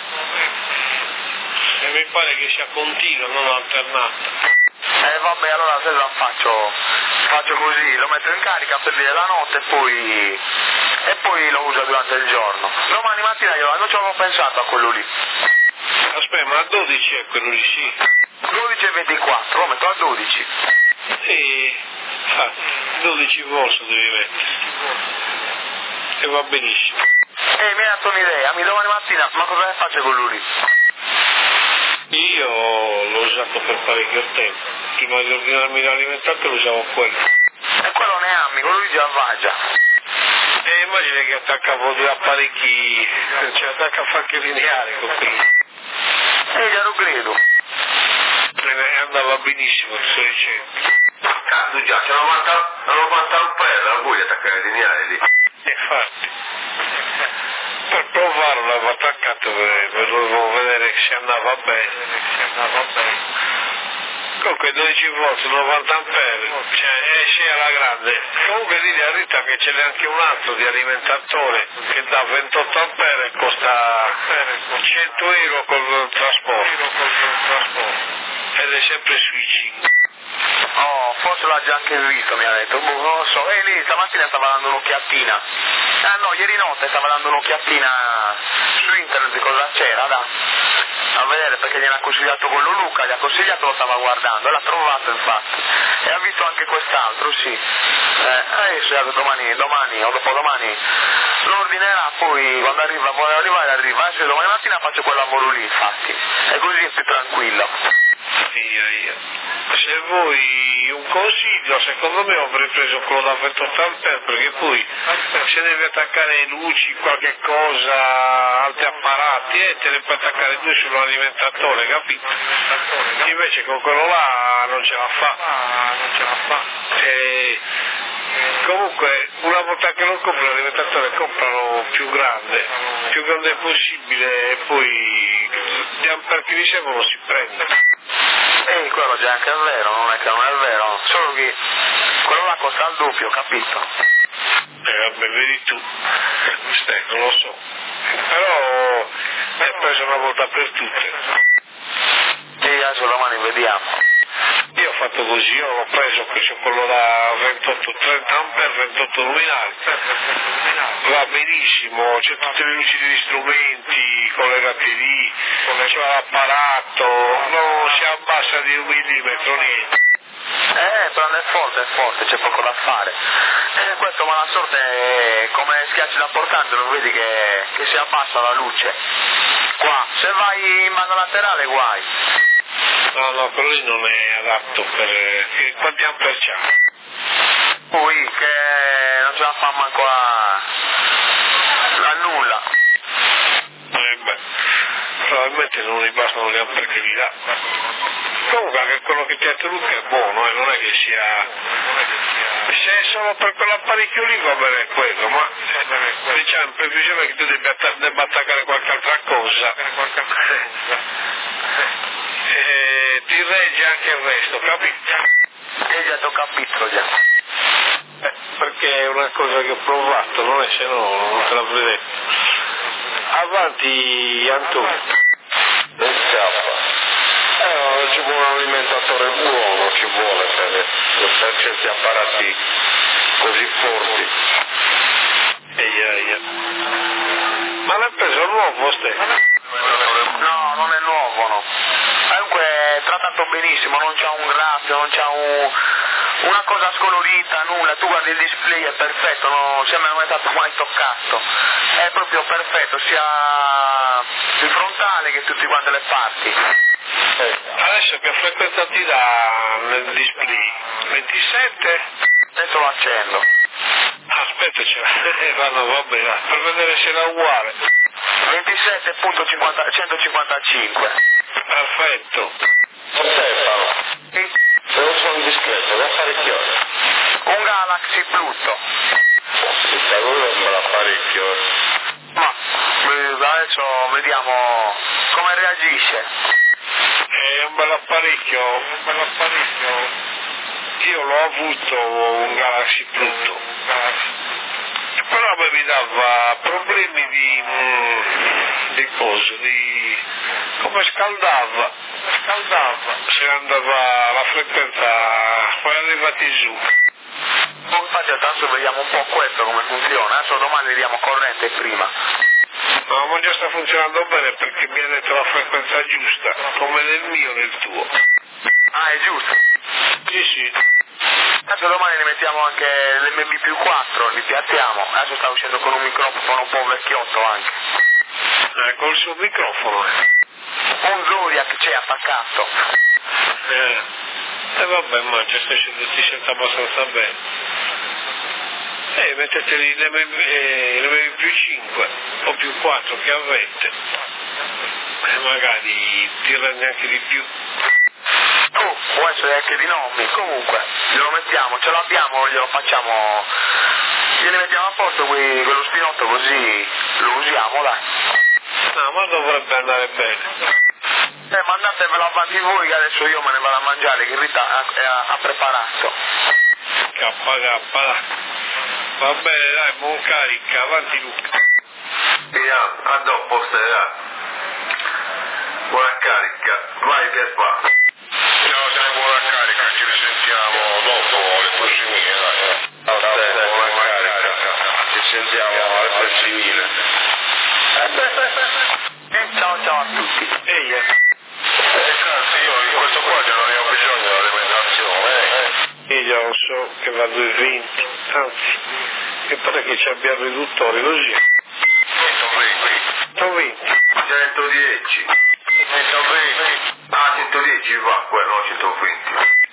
e mi pare che sia continua, non alternata. Eh vabbè, allora se la faccio, faccio così, lo metto in carica per dire la notte e poi, e poi lo uso durante il giorno. Domani mattina io non ci avevo pensato a quello lì. Aspetta, ma a dodici è quello lì, sì. dodici e ventiquattro, lo metto a dodici. Sì, ah, dodici volt devi mettere. E va benissimo. Eh, mi hai dato un'idea, mi domani mattina, ma cosa ne faccio con lui lì? Io l'ho usato per parecchio tempo. Prima di ordinarmi l'alimentatore usavo quello. E quello ne ami, quello lì già va già. E immagina che attaccavo due apparecchi, cioè attacca a facche lineare con quello. Eh, già lo credo. E andava benissimo, ti sto dicendo. Cazzo già, c'è novanta ampere la buia attaccare lineare lì. E infatti, per provarlo l'avevo attaccato per, per dovevo vedere se andava bene, se andava bene. Comunque dodici volt, novanta ampere, cioè esce alla grande. Comunque dì a Rita che ce n'è anche un altro di alimentatore che dà ventotto ampere e costa cento euro col trasporto. Ed è sempre switching. Oh, forse l'ha già anche visto, mi ha detto, boh, non lo so. E lì stamattina stava dando un'occhiatina. Ah no, ieri notte stava dando un'occhiatina su internet di cosa c'era, da a vedere, perché gliene ha consigliato quello Luca, gli ha consigliato, lo stava guardando, e l'ha trovato infatti. E ha visto anche quest'altro, sì. Eh, adesso domani, domani o dopodomani lo ordinerà, poi quando arriva, vuole arrivare, arriva. Adesso domani mattina faccio quel lavoro lì, infatti. E così è più tranquillo. Io, io. Se vuoi un consiglio, secondo me avrei preso quello da ventotto ampere, perché poi se devi attaccare luci, qualche cosa, altri apparati, e te ne puoi attaccare due sull'alimentatore, capito? Invece con quello là non ce la fa, non ce la fa. E comunque una volta che lo compri l'alimentatore comprano più grande, più grande possibile, e poi gli ampere che vi servono si prende. E quello già anche è vero, non è che non è vero, solo che quello là costa il doppio, capito? Eh vabbè, vedi tu, Ste, non lo so, però è preso una volta per tutte. E adesso domani vediamo. Io ho fatto così, io l'ho preso, ho preso quello da ventotto, trenta ampere, ventotto luminari, va benissimo, c'è tutte le luci degli strumenti collegati lì, c'è l'apparato, non si abbassa di un millimetro niente. Eh, però è forte, è forte, c'è poco da fare. E questo mala sorte è come schiacci da portante, lo vedi che, che si abbassa la luce. Qua, se vai in mano laterale guai. No, no, quello lì non è adatto per... quanti ampere c'ha? Poi che non ce la fa manco a... a nulla. Eh beh, probabilmente non gli bastano gli ampere che gli dà. Comunque anche quello che ti ha detto Luca è buono, eh, non è che sia... se è solo per quell'apparecchio lì va bene quello, ma diciamo in previsione che tu debba, debba attaccare qualche altra cosa. E ti regge anche il resto, capito? E già ti ho capito già. Eh, perché è una cosa che ho provato, non è se no non te l'avrei detto. Avanti Antonio. Non scappa. Eh, ci vuole un alimentatore buono, ci vuole per, per certi apparati così forti. Eia, eia. Ma l'hai preso nuovo, Ste? No, non è nuovo, no. È comunque è trattato benissimo, non c'ha un graffio, non c'ha un, una cosa scolorita, nulla, tu guardi il display è perfetto, non sembra non è stato mai toccato, è proprio perfetto, sia il frontale che tutte quante le parti. Eh, adesso che frequenza ti dà nel display? ventisette? Adesso lo accendo. Aspetta, ce l'ha, no, va bene, per vedere se era uguale. ventisette punto centocinquantacinque. Perfetto. Stefano, Sì. se non sono discreto, da fare che ora? Un Galaxy Pluto. Il calore è un bel apparecchio. Ma eh, adesso vediamo come reagisce. È un bel apparecchio, un bel apparecchio. Io l'ho avuto un Galaxy Pluto, però mi dava problemi di, di cose, di come scaldava, scaldava, se andava la frequenza, poi arrivati giù. Infatti adesso vediamo un po' questo come funziona, adesso domani vediamo corrente prima. No, ma già sta funzionando bene perché mi ha detto la frequenza giusta, come nel mio nel tuo. Ah, è giusto. Sì, sì. Adesso domani ne mettiamo anche l'emme bi più quattro, li piazziamo. Adesso sta uscendo con un microfono un po' vecchiotto anche. Eh, col suo microfono. Eh. Un Zodiac c'è attaccato. Eh, e vabbè, ma ci stai ti sento abbastanza bene. Eh, metteteli l'emme bi più cinque o più quattro che avete. E magari ti rende anche di più. Oh, può essere anche di nomi, comunque, glielo mettiamo, ce l'abbiamo, glielo facciamo, gliene mettiamo a posto qui, quello spinotto così lo usiamo, dai. No, ma dovrebbe andare bene. Eh, mandatevelo avanti voi che adesso io me ne vado a mangiare, che Rita ha, ha, ha preparato. K K, dai. Va bene, dai, buon carica, avanti Luca. Via, a dopo stasera. Buona carica, vai per qua. Ciao, dai, buona carica, ci risentiamo dopo le prossimine, dai. Ciao, Stefano, buona carica. Ci sentiamo alle prossimine. Ciao ciao a tutti. Ehi, eh. Eh, cazzo, io in questo qua già non ne ho bisogno dell'alimentazione, eh. Io già lo so che va a due virgola venti, anzi, che pare che ci abbia riduttori così. centoventi. centodieci. centoventi. Ah, centodieci va, quello centoventi.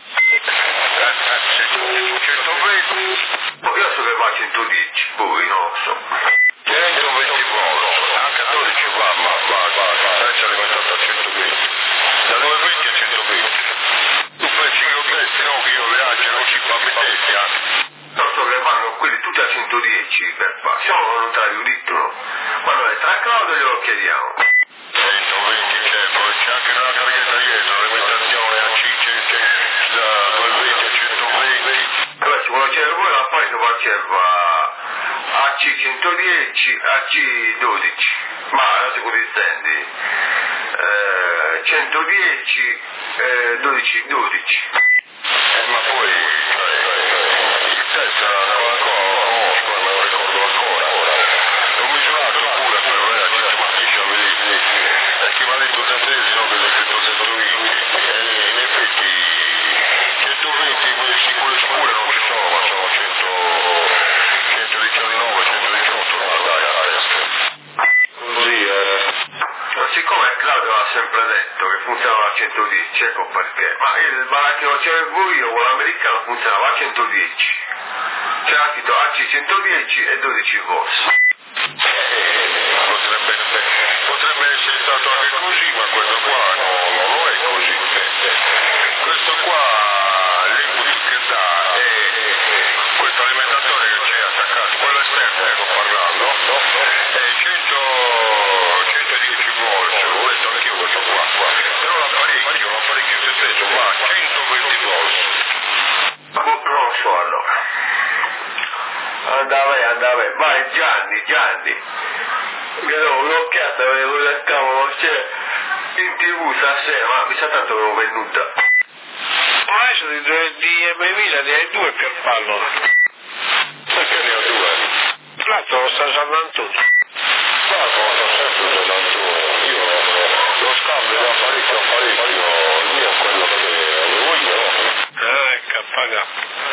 centoventi. Oh, io so che va a centodieci, poi non lo so. centoventi volt, anche a dodici va, ma va, va, va, adesso è alimentato a centoventi. Da duecentoventi a centoventi. Tu pensi che io pensi, no, che io viaggio, non ci fa mettessi, eh? Non so che vanno quelli tutti a centodieci per qua. Siamo volontari uditono. Allora, tra Claudio glielo chiediamo. centoventi c'è, poi c'è anche una targhetta dietro, l'alimentazione a cinque, da duecentoventi a centoventi. Allora, se vuole chiedere voi la poi che faceva A C centodieci, A C dodici. Ma adesso così stendi. Eh, centodieci, eh, dodici, dodici. Eh, ma poi, il test ancora conosco, me lo ricordo ancora. L'ho misurato pure per vedere, dice, ma chi c'ha vedete? Perché mi ha detto tantesi, no, che l'ho scritto centoventi. E in effetti centoventi, quelle singole scure non ci sono, ma sono cento, centodiciannove, centodiciotto, no, dai, a testa. Così, eh. Ma siccome Claudio ha sempre detto che funzionava a centodieci, ecco perché. Ma il bar che facevo io, quello americano, funzionava a centodieci. C'era scritto A C centodieci e dodici volt. Eh, potrebbe, potrebbe essere stato anche così, ma questo qua no, non lo è così. Questo qua, l'input che dà è questo alimentatore che c'è attaccato, quello esterno che sto parlando, è cento, centodieci volt, l'ho detto anch'io questo qua, però l'apparecchio, l'apparecchio stesso va a centoventi volt. Non lo so allora. Andava, andava. Vai Gianni, Gianni. Che do un'occhiata a vedere cosa cavolo c'è in tv stasera, ma mi sa tanto che l'ho venuta. Ma adesso di, di emme mille ne hai due per pallo. Perché ne ho due? L'altro lo sta usando tutto. Ma lo sto sempre usando, io lo scambio da apparecchio a apparecchio. K.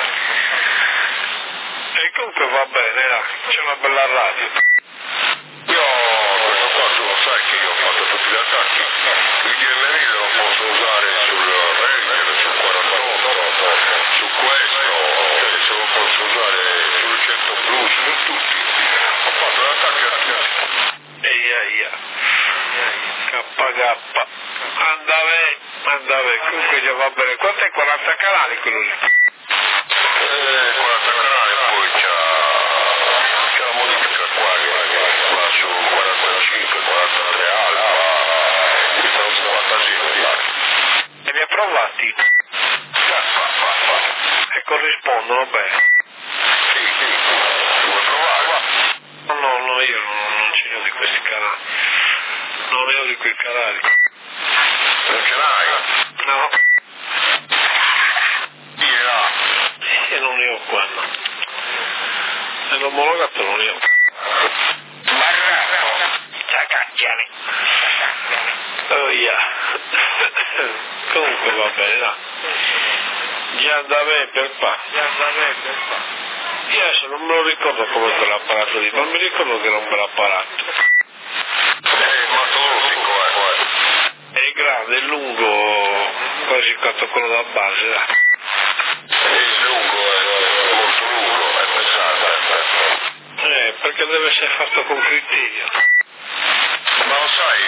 E comunque va bene, dai, c'è una bella radio. Io questo qua tu lo sai che io ho fatto tutti gli attacchi, il D M mille lo posso usare sul Ranger, sul quarantotto, su questo, cioè se lo posso usare sul cento blu, su tutti. Ho fatto l'attacco a tutti. Eia eia. K K. Andave, andave, comunque già va bene. Quanto è quaranta canali quello lì? Eh, quaranta canali, poi c'ha, c'ha la modifica qua che va su quarantacinque, quarantatré alfa, mi stanno cinquantacinque. E li ha provati? Fa, fa, fa. E corrispondono bene? Sì, sì, vuoi provare? No, no, no, io non, non ce ne ho di questi canali. Non ne ho di quei canali. Non ce l'hai? No. Chi è là? E non ne ho qua, no. E l'omologato non ne ho. Ciacacchiani. Oh yeah. Comunque va bene, no. Già andava per qua. Io adesso non me lo ricordo come quell'apparato lì, ma mi ricordo che era un bel apparato. Eh, ma solo eh. È grande, è lungo, quasi quanto quello da base, là. È lungo, è molto lungo, è pesante. Eh, perché deve essere fatto con criterio. Ma lo sai,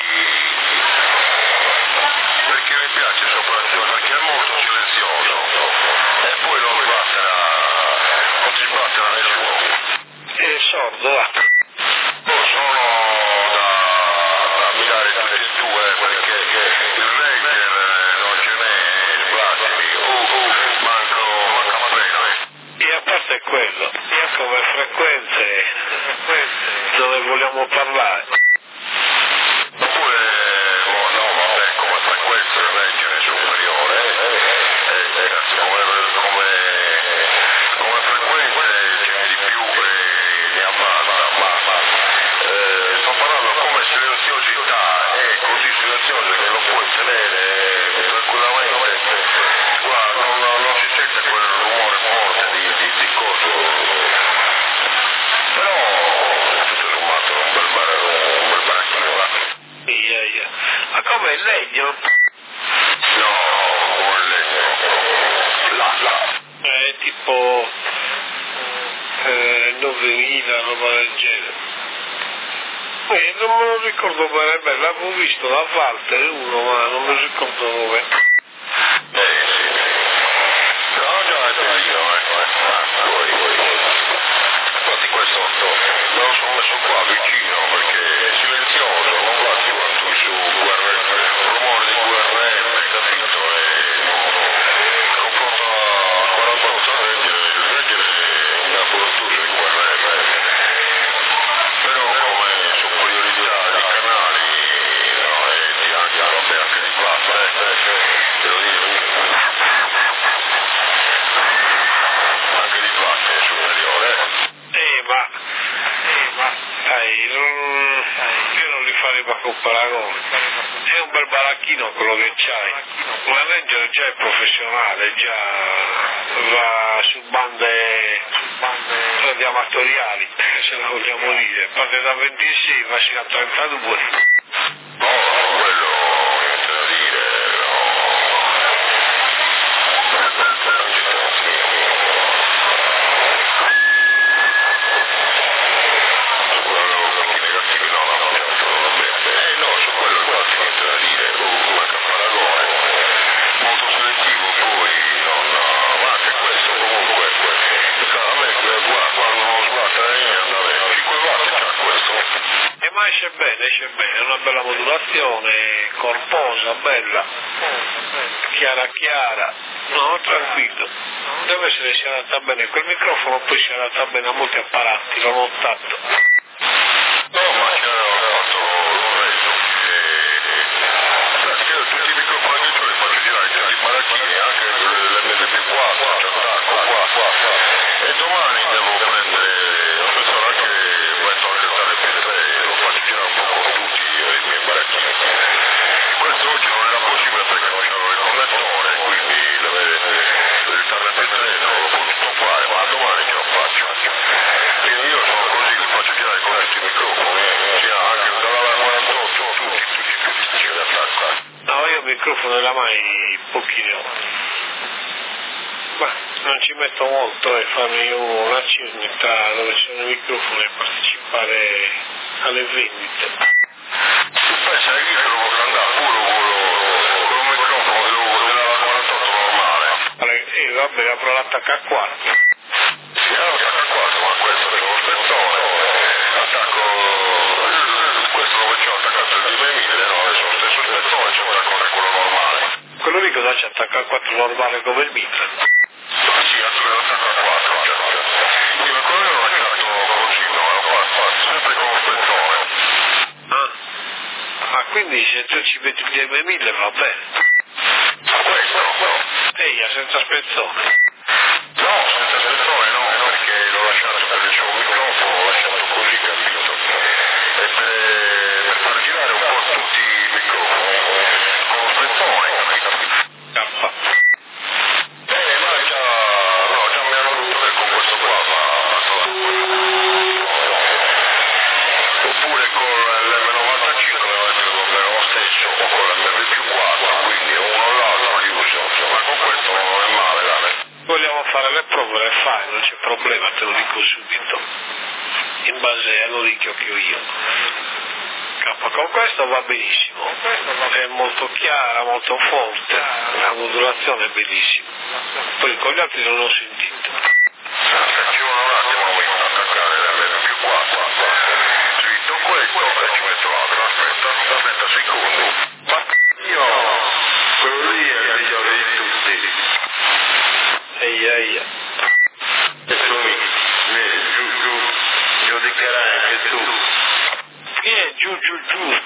perché mi piace soprattutto, perché è molto silenzioso e poi non sbatterà, non si sbatterà nessuno. È sordo, là. Non sono da, da mirare tutti e due, perché il Ranger non ce n'è, sbatteri, uh, uh, manco, manca appena. E a parte quello, come frequenze dove vogliamo parlare. Oppure, oh, no, vabbè, come frequenza il Ranger è superiore, eh, eh, eh, come, come, come frequenze ce n'è di più e ne avanza, ma, ma eh, sto parlando come silenziosità, è così silenzioso che lo puoi tenere tranquillamente, guarda, non, non, non si sente quel rumore forte di, di, di coso, però tutto sommato un bel, bar, un bel baracchino là. Ia, ia. Ma come il legno? No, un legno. Là, là. È tipo eh, novemila, roba del genere. Eh, non me lo ricordo bene, beh, l'avevo visto da Walter uno, ma non mi ricordo dove. Eh sì. No, già è carino, eh. Poi, infatti questo me lo sono messo qua vicino perché è silenzioso, non va più quanto su guerre, rumore di guerre, capito? E confronto a quarantotto Ranger, il Ranger è una produzione di guerre, però come superiorità di canali, no, e di anche, vabbè, anche di classe, eh, devo dire, anche di classe è superiore, Eh, ma, eh, ma, sai, non, io non li farei ma con paragone. È un bel baracchino quello che c'hai. Ma Ranger già è professionale, già va su bande, bande amatoriali, se la vogliamo dire. Parte da ventisei, va fino a trentadue. no, quello niente da dire, no. Eh no, su quello infatti niente da dire, manca paragone, molto selettivo poi, non, ma anche questo comunque, a me qua quando non sbatte andava cinque watt c'ha questo. E ma esce bene, esce bene, è una bella modulazione, corposa, bella, chiara chiara, no, tranquillo. Deve essere si adatta bene, quel microfono poi si adatta bene a molti apparati, l'ho notato. No, ma c'era fatto l'ho reso che tutti i microfoni che li faccio girare tra i baracchini, anche l'emme pi quattro, c'è attacco qua, qua, qua. E domani devo prendere, ho pensato anche, metto anche il emme pi tre, lo faccio girare un po' con tutti i miei baracchini. Questo oggi non era possibile perché non c'avevo il connettore, quindi deve, il microfono della mai pochi ne ho. Ma non ci metto molto e farmi una cernita dove ci sono i microfoni e partecipare alle vendite. Poi sai che devo andare pure con un microfono della quarantotto normale. E vabbè, avrò l'attacco a quattro. Sì, l'attacco a quattro, ma questo è lo spezzone. Attacco, questo lo facciamo attaccato al duemila, no? Adesso lo stesso spezzone c'è attacco a quello normale. Quello lì cosa c'è attacco a quattro normale come il mitra? Ah sì, attacco a quattro, certo. Io ma quello l'ho lasciato così, no? L'ho fatto sempre con lo spezzone. Ah. Ah, quindi se tu ci metti il D M mille va bene. Ma questo? No. Ehi, senza spezzone. No, senza spezzone no, perché l'ho lasciato per il suo microfono, l'ho lasciato così, capito? E per, per far girare un po' tutti i microfoni con lo spezzone, capito? K. Eh, ma già, no, già mi hanno detto che con questo qua va, oppure con l'M novantacinque mi hanno detto che va bene lo stesso, o con l'M più quattro, quindi uno o l'altro li uso, ma con questo non è male, dai. Vogliamo fare le prove, le fai, non c'è problema, te lo dico subito. In base all'orecchio che ho io. K, con questo va benissimo, è molto chiara, molto forte, la modulazione è bellissima. Poi con gli altri non ho sentito. Facciamo un attimo, mi fa attaccare l'M più quattro. Scritto questo e ci metto l'altro, aspetta, aspetta secondi. Ma io, quello lì è il migliore di tutti. Eia, eia. E tu mi, mi giù, giù, giudicherai anche tu. Chi è giù, giù, giù? Mi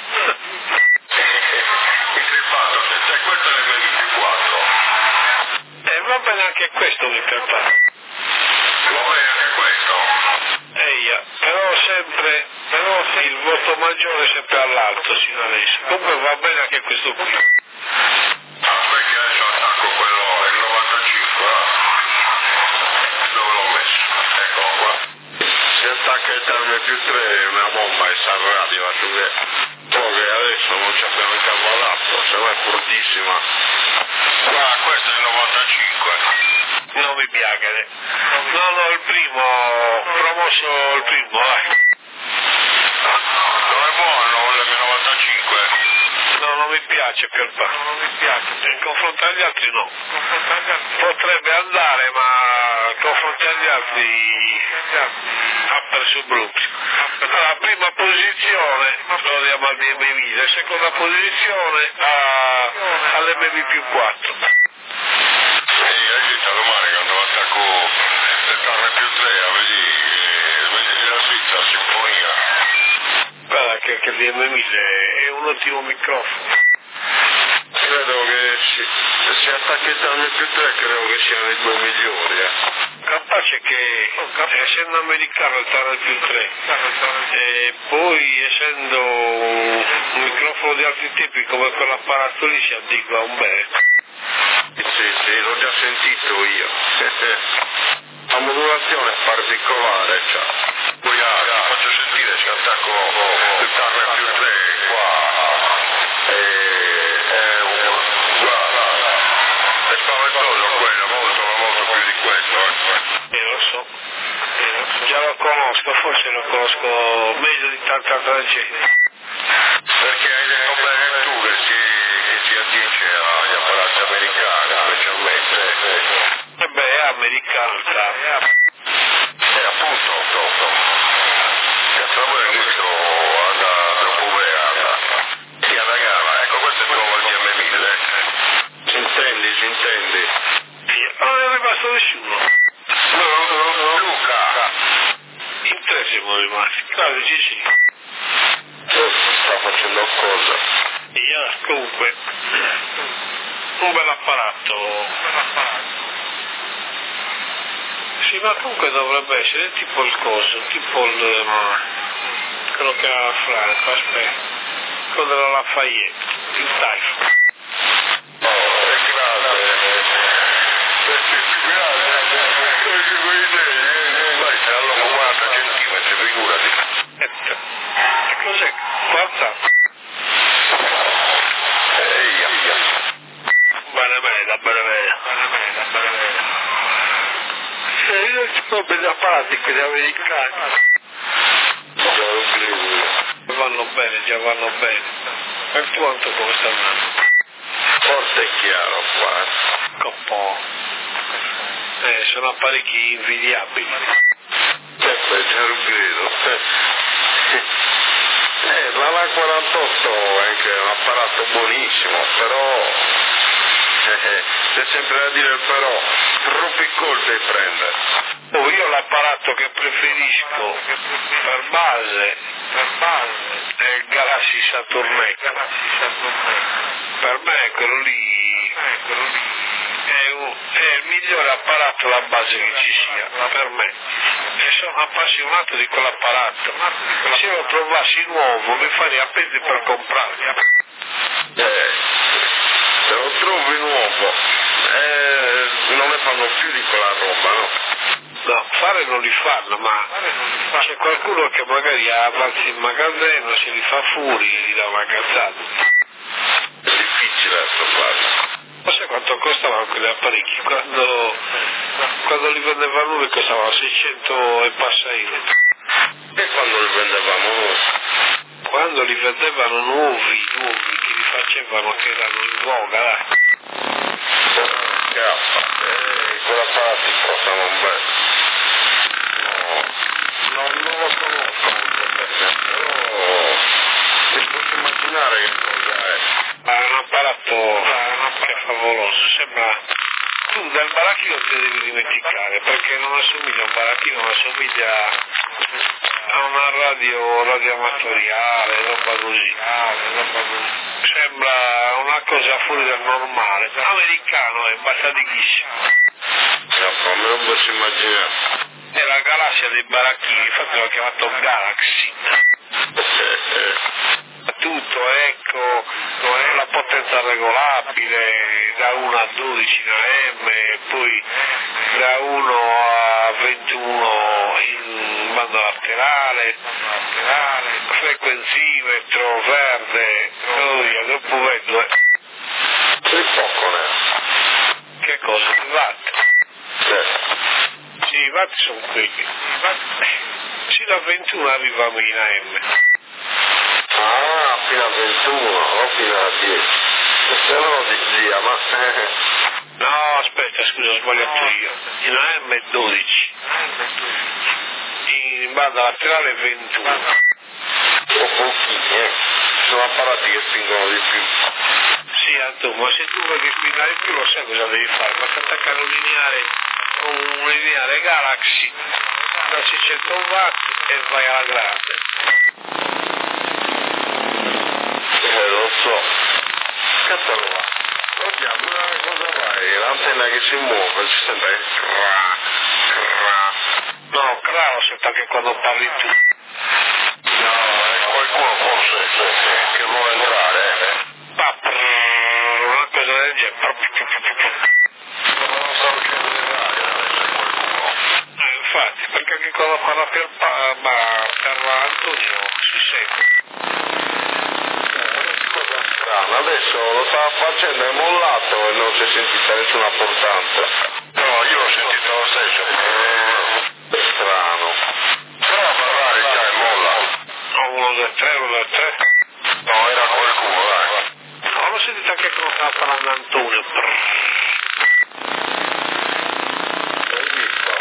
sei fatto, se questo è l'M più quattro. E va bene anche questo mi prepara. Va bene anche questo. Eia, però sempre, però se il voto maggiore è sempre all'alto sino adesso. Comunque va bene anche questo qui. Ah, perché adesso attacco quello, il novantacinque, dove l'ho messo? Eccolo qua. Si attacca il termine più tre, una bomba e sta radio, che poi che adesso non ci abbiamo il cavo adatto, se no è fortissima. Qua, questo è il novantacinque. Non mi piace. No, no, il primo, promosso il primo, vai. Non è buono l'M novantacinque? No, non mi piace Pierpa, non mi piace. In confronto agli altri no. Potrebbe andare, ma in confronto agli altri ha perso Brooks. Allora, prima posizione lo diamo al D M mille, seconda posizione all'M V più quattro. Sì, hai visto domani quando attacco il termine più tre, vedi, vedi la Svizzera, sinfonia. Guarda che, che il D M mille è un ottimo microfono. Credo che si, se si attacca il termine più tre credo che siano i due migliori. Eh. Capace che essendo americano il Tunnel più tre e poi essendo un, un microfono di altri tipi come quell'apparato lì si adegua un bene. Sì, sì, l'ho già sentito io. La modulazione è particolare, cioè. Poi ah, ti faccio sentire, ci attacco il Turner più tre qua. E, è un, guarda, è spaventoso quello, molto, molto più di questo. Eh. E lo so, eh, lo so. Già lo conosco, forse lo conosco meglio di tanta altra gente. Perché hai detto bene tu che si, che si addice agli apparati americani, specialmente. E beh, è americano il Tunnel. E appunto, cazzo vuoi questo anda troppo beata. E alla gara, ecco questo è nuovo il D M mille. Si intendi, si intendi. Non è rimasto nessuno. No, no, no, Luca. In tre siamo rimasti, claro, sì sì. Oh, sta facendo cosa? Io, comunque, un bel apparato. Sì, ma comunque dovrebbe essere tipo il coso, tipo il, um, quello che era Franco, aspetta, quello della Lafayette, il Typhoon. Oh, è grande. È più grande. Perché con i dei, vai, se allora quaranta centimetri, figurati. Ecco. E cos'è? Guarda. Eia. bene bene, bene bene. E io ci sono degli apparati quelli americani. Già lo credo. Vanno bene, già vanno bene. E quanto come sta andando? Forse è chiaro qua, eh. Un po'. Eh, sono apparecchi invidiabili. Eh beh, già lo credo. Eh, la LA quarantotto è anche un apparato buonissimo, però eh, c'è sempre da dire il però, troppi colpi prende. Oh, io l'apparato che preferisco per base, per base è il Galaxy Saturnet. Per me quello lì, quello lì è, un, è il migliore apparato alla base che ci sia, per me. E sono appassionato di quell'apparato. Se lo trovassi nuovo mi farei appetito per comprarlo. Eh, se lo trovi nuovo, eh, non ne fanno più di quella roba, no? No, fare non li fanno, ma c'è qualcuno che magari avanza in magazzino, se li fa fuori e gli dà una cazzata. È difficile adesso farlo. Non sai quanto costavano quegli apparecchi? Quando, quando li vendevano lui costavano seicento e passa euro. E quando li vendevamo noi? Quando li vendevano nuovi, nuovi, che li facevano, che erano in voga, là. Eh, quell'apparato costano un bel. No, non, non lo conosco molto bene, però mi posso immaginare che cosa è. Ma è un apparato che è favoloso, sembra... Tu dal baracchino te devi dimenticare, perché non assomiglia a un baracchino, ma assomiglia a una radio, radio amatoriale, roba così. Sembra una cosa fuori dal normale. Americano è basadichissimo. No, me lo posso immaginare. È la galassia dei baracchini, infatti l'ho chiamato Galaxy. Tutto, ecco, la potenza regolabile da uno a dodici in A M, e poi da uno a ventuno in banda laterale, frequenzimetro, verde, via, dopo vedo, eh. Sei poco, ne? Che cosa? I watt? Sì. Sì, i watt sono quelli. Sì, da ventuno arriviamo in A M. Ah, fino a ventuno, o fino a dieci. Se no zia, ma... No, aspetta, scusa, ho sbagliato io. In A M è dodici. In banda laterale ventuno. O pochini, eh. Sono apparati che spingono di più. Sì, Antonio, ma se tu vuoi che spinga di più lo sai cosa devi fare. Basta attaccare un lineare, un lineare Galaxy da seicento watt e vai alla grande. Eh, lo so. Cazzo lo va. Guardiamo, cosa fai? L'antenna che si muove, si sente che cra, cra. No, cravo, sento anche quando parli tu. No, è qualcuno forse che vuole entrare, eh. Pa, prrr, una cosa del genere. Non sta uscendo in radio, adesso è qualcuno. Eh, infatti, perché anche quando parla per, pa, ma, per Antonio si sente. Adesso lo stava facendo, è mollato e non si è sentita nessuna portanza. No, io l'ho sentito lo stesso. È strano. Prova a parlare già e molla. uno, due, tre, uno, due, tre. No, era qualcuno, dai. No, l'ho sentito anche quando stava parlando Antonio. Hai visto?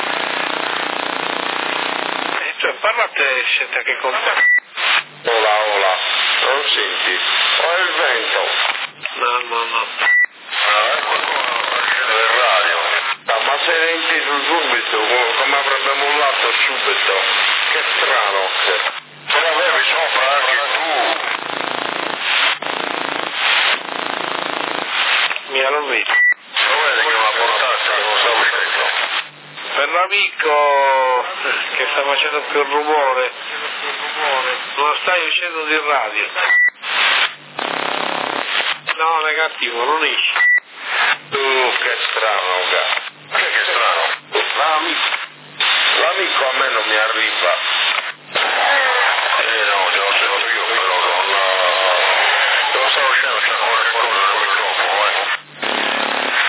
E cioè, parlate e sente anche con te. Ola, ola. Non senti? O è il vento? No, no, no. Ah, è qualcuno che scende del radio. Ah, ma se l'hai inteso subito, come avrebbe mollato subito. Che strano. Se l'avevi sopra anche tu. Mi ero visto. Lo vedi che è una portata che non sa uscendo? Per l'amico che sta facendo più rumore, non stai uscendo di radio. No, negativo, non esci. Uh, che strano, ga. Che, che strano? L'amico, l'amico a me non mi arriva. Eh no, te lo sento io, però non... Non sta uscendo, c'è qualche cosa nel microfono, eh.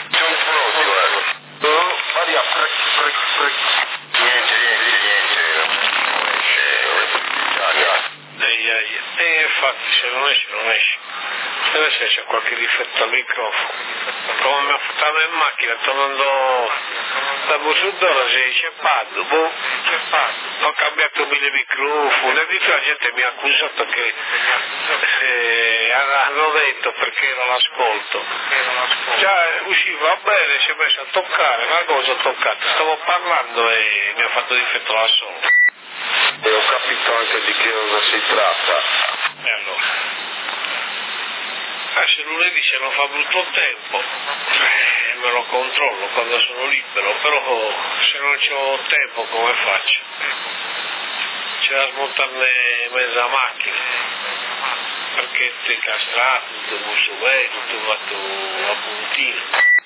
dai, e infatti se non esce non esce, deve essere c'è qualche difetto al microfono, come mi ha fatto in macchina tornando da Busudora si dice Paddo, boh, ho cambiato mille microfoni, e la gente mi ha accusato che eh, hanno detto perché era l'ascolto, cioè usciva bene, si è messo a toccare, una cosa ho toccato, stavo parlando e mi ha fatto difetto la sola. E ho capito anche di che cosa si tratta. E allora? Ah, se lunedì se non fa brutto tempo, eh, me lo controllo quando sono libero, però se non c'ho tempo come faccio? C'è da smontarne mezza macchina, perché ti castrato, tutto busso bene, tutto fatto a puntino.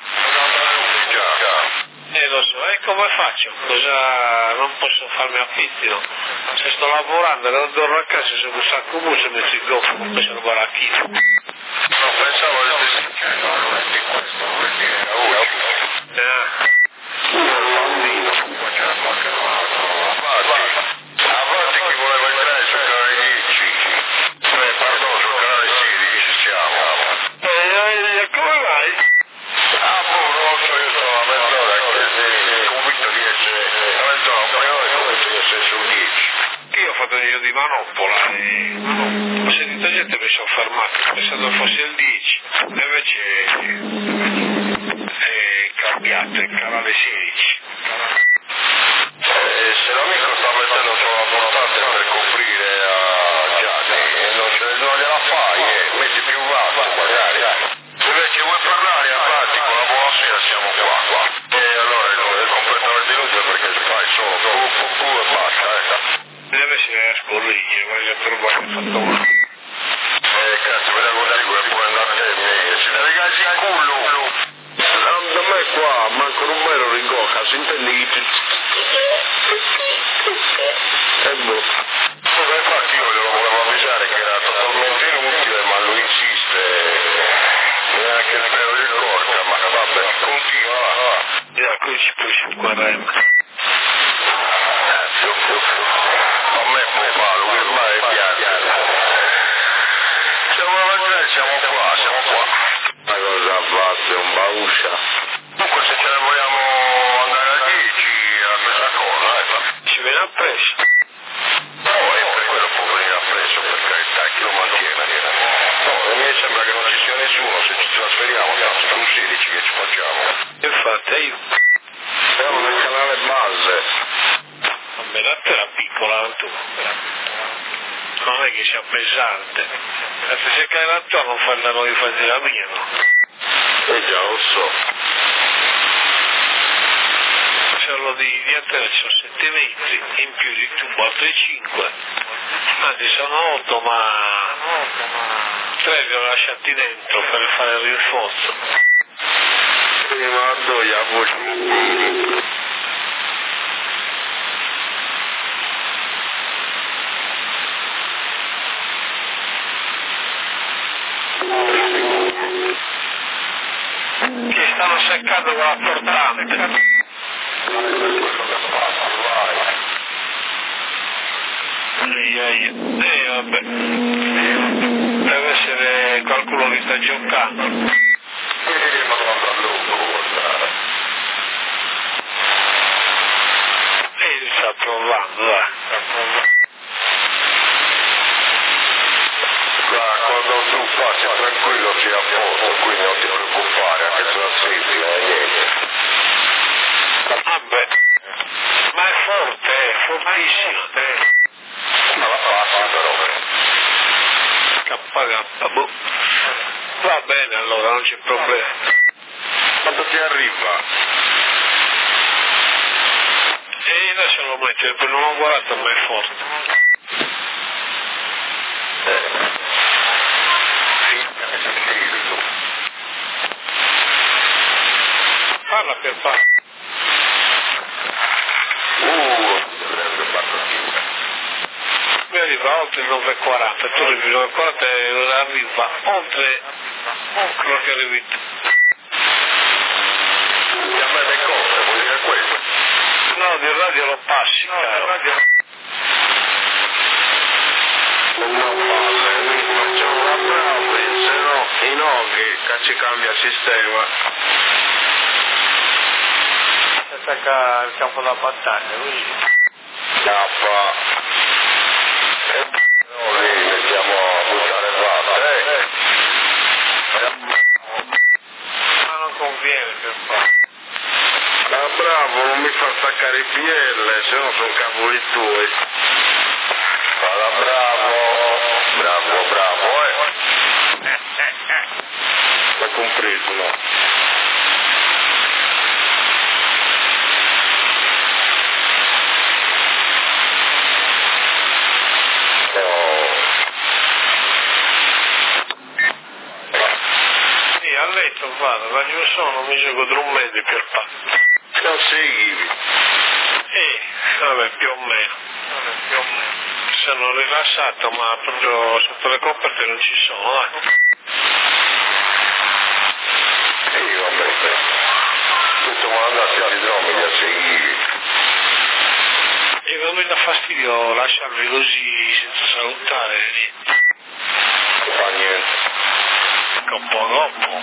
E lo so, e come faccio? Cosa non posso farmi a pittino? Se sto lavorando, non torno a casa, se un sacco busso mi si goffo, come sono baracchino. No, pensavo di questo, vuol dire oggi. Ah. Bambino. Avanti chi voleva entrare sul canale dieci. Eh, pardon, sul canale sedici siamo. E eh, come vai? Ah, boh, non lo so, io sono a mezz'ora, che convinto di essere, a mezz'ora, un paio d'ore convinto di essere sul dieci. Io ho fatto un giro di manoppola e ho sentito gente mi sono fermato pensando fosse il dieci, invece è cambiato, il canale sedici. Eh, se l'amico sta mettendo solo abbondante per coprire a Gianni e non, ce, non gliela fai, eh, metti più alto magari. Invece vuoi parlare avanti con la buonasera siamo qua, qua. E allora è completamente inutile perché fai solo pu pu pu e basta, eh. Deve essere a scorrigere, ma già per voi ho fatto una. Eh, cazzo, vediamo da qui, puoi andare a te, me. Si deve cazzo in culo. Da me qua, manco un vero ringocca, si intende. E boh. Infatti io glielo volevo avvisare che era totalmente inutile, ma lui insiste. Neanche il pelo di corca, ma vabbè, continua, va. Ja, qui ci puoi squadrare. A me può farlo, che mai piace. Siamo avanti, siamo qua, siamo qua. Ma cosa fate, un bauscia? Comunque se ce ne vogliamo andare a dieci a questa cosa, eh. Ci viene appresso. No, e per quello può venire appresso, per carità, chi lo mantiene? No, a me sembra che non ci sia nessuno, se ci trasferiamo siamo sul sedici che ci facciamo. Infatti io. Siamo nel canale base. Vabbè, la terra piccola tu. Non è che sia pesante. E se si cade l'attorno non fa da noi fare la mia, no? Eh già, lo so. Quello di, di antena ci sono sette metri, in più di tubo altri cinque. Anzi sono otto, ma tre li ho lasciati dentro per fare il rinforzo. Prima due a voce. Che stanno seccando con la portante. Ehi, ehi, eh, vabbè. Deve essere qualcuno che sta giocando. E lui sta provando, dai. Quando tu passi tranquillo si a posto, quindi non ti preoccupare, anche se non senti, non è niente. Vabbè, ma è forte, è fortissimo. Ma la passi però. K K, boh. Va bene allora, non c'è problema. Quando ti arriva? E adesso lo metto, perché non ho guardato, ma è forte. Eh. Parla per parla. Uh, Mi arriva oltre il nove e quaranta, tu arrivi il nove e quaranta e arriva oltre quello che arrivi tu. ti a me le cose, vuol dire questo? No, di radio lo passi, caro. Non vale, facciamo la brava, se no, i no che, che ci cambia il sistema. Si attacca il campo da battaglia, così. Cappa. E noi lì mettiamo a buttare il vaso, eh? Ma non conviene per fare. Ma bravo, non mi fa staccare il P L, se no sono cavoli tuoi. Fala bravo, bravo, bravo, eh. L'ho compreso, no? Oh. Sì, a letto vado, ma io sono, mi gioco drummete per parte. Non seguivi. Eh, vabbè, più o meno. Vabbè, più o meno. Sono rilassato, ma proprio sotto le coperte non ci sono, eh. E io vabbè, tutto quando andassi all'idromica a seguivi. E non mi dà fastidio lasciarvi così senza salutare, niente. Non fa niente. Coppo coppo.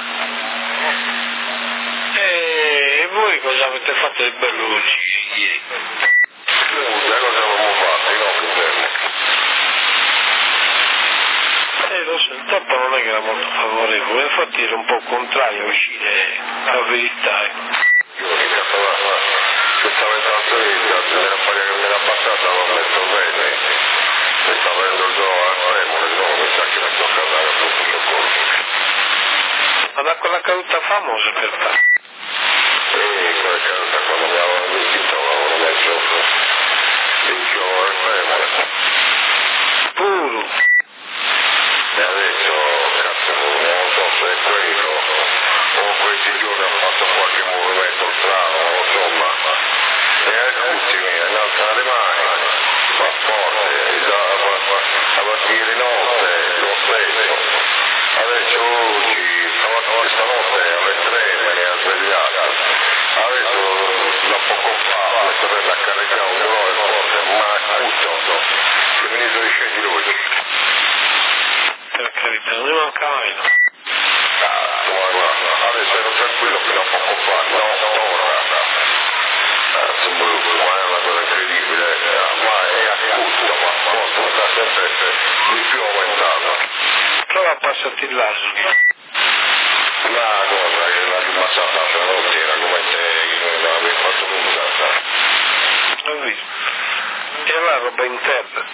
E voi cosa avete fatto di bello oggi, ieri? Nulla, cosa avevamo fatto? No, che bello. Eh, lo so, il tempo non è che era molto favorevole, infatti era un po' contrario a uscire la verità. Io che cazzo va? Che stavo entrando lì, cazzo, me la paglia che me l'ha abbassata, l'ho messo bene. Mi sta avendo il gioco al tremolo, no, mi sa che mi tocca andare a pronto soccorso. Ma da quella caduta famosa per te? E quella caduta quando mi avevano vestito avevano messo il gioco al tremolo. Puro. E adesso, cazzo, non so se è quello, o questi giorni ho fatto qualche movimento strano, non lo so, ma e ascoltimi, innalza le mani, fa forte, a partire di notte, lo stesso. Adesso oggi, stamattina, stanotte alle tre me ne ha svegliato. Adesso da poco fa mia sorella ha caricato un dolore forte, ma appunto, che mi dice di scendere oggi. Per carità, non mi manca mai, no? Ah, ma guarda, adesso ero tranquillo fino a poco fa, no, ora. Cazzo, ma è una cosa incredibile, ma è accusto, ma forse sta sempre di più aumentato. Prova a passarti il laser. La cosa che l'ha rimassata la stanotte era come te che non l'avevi fatto nulla. Ho visto. E la roba interna.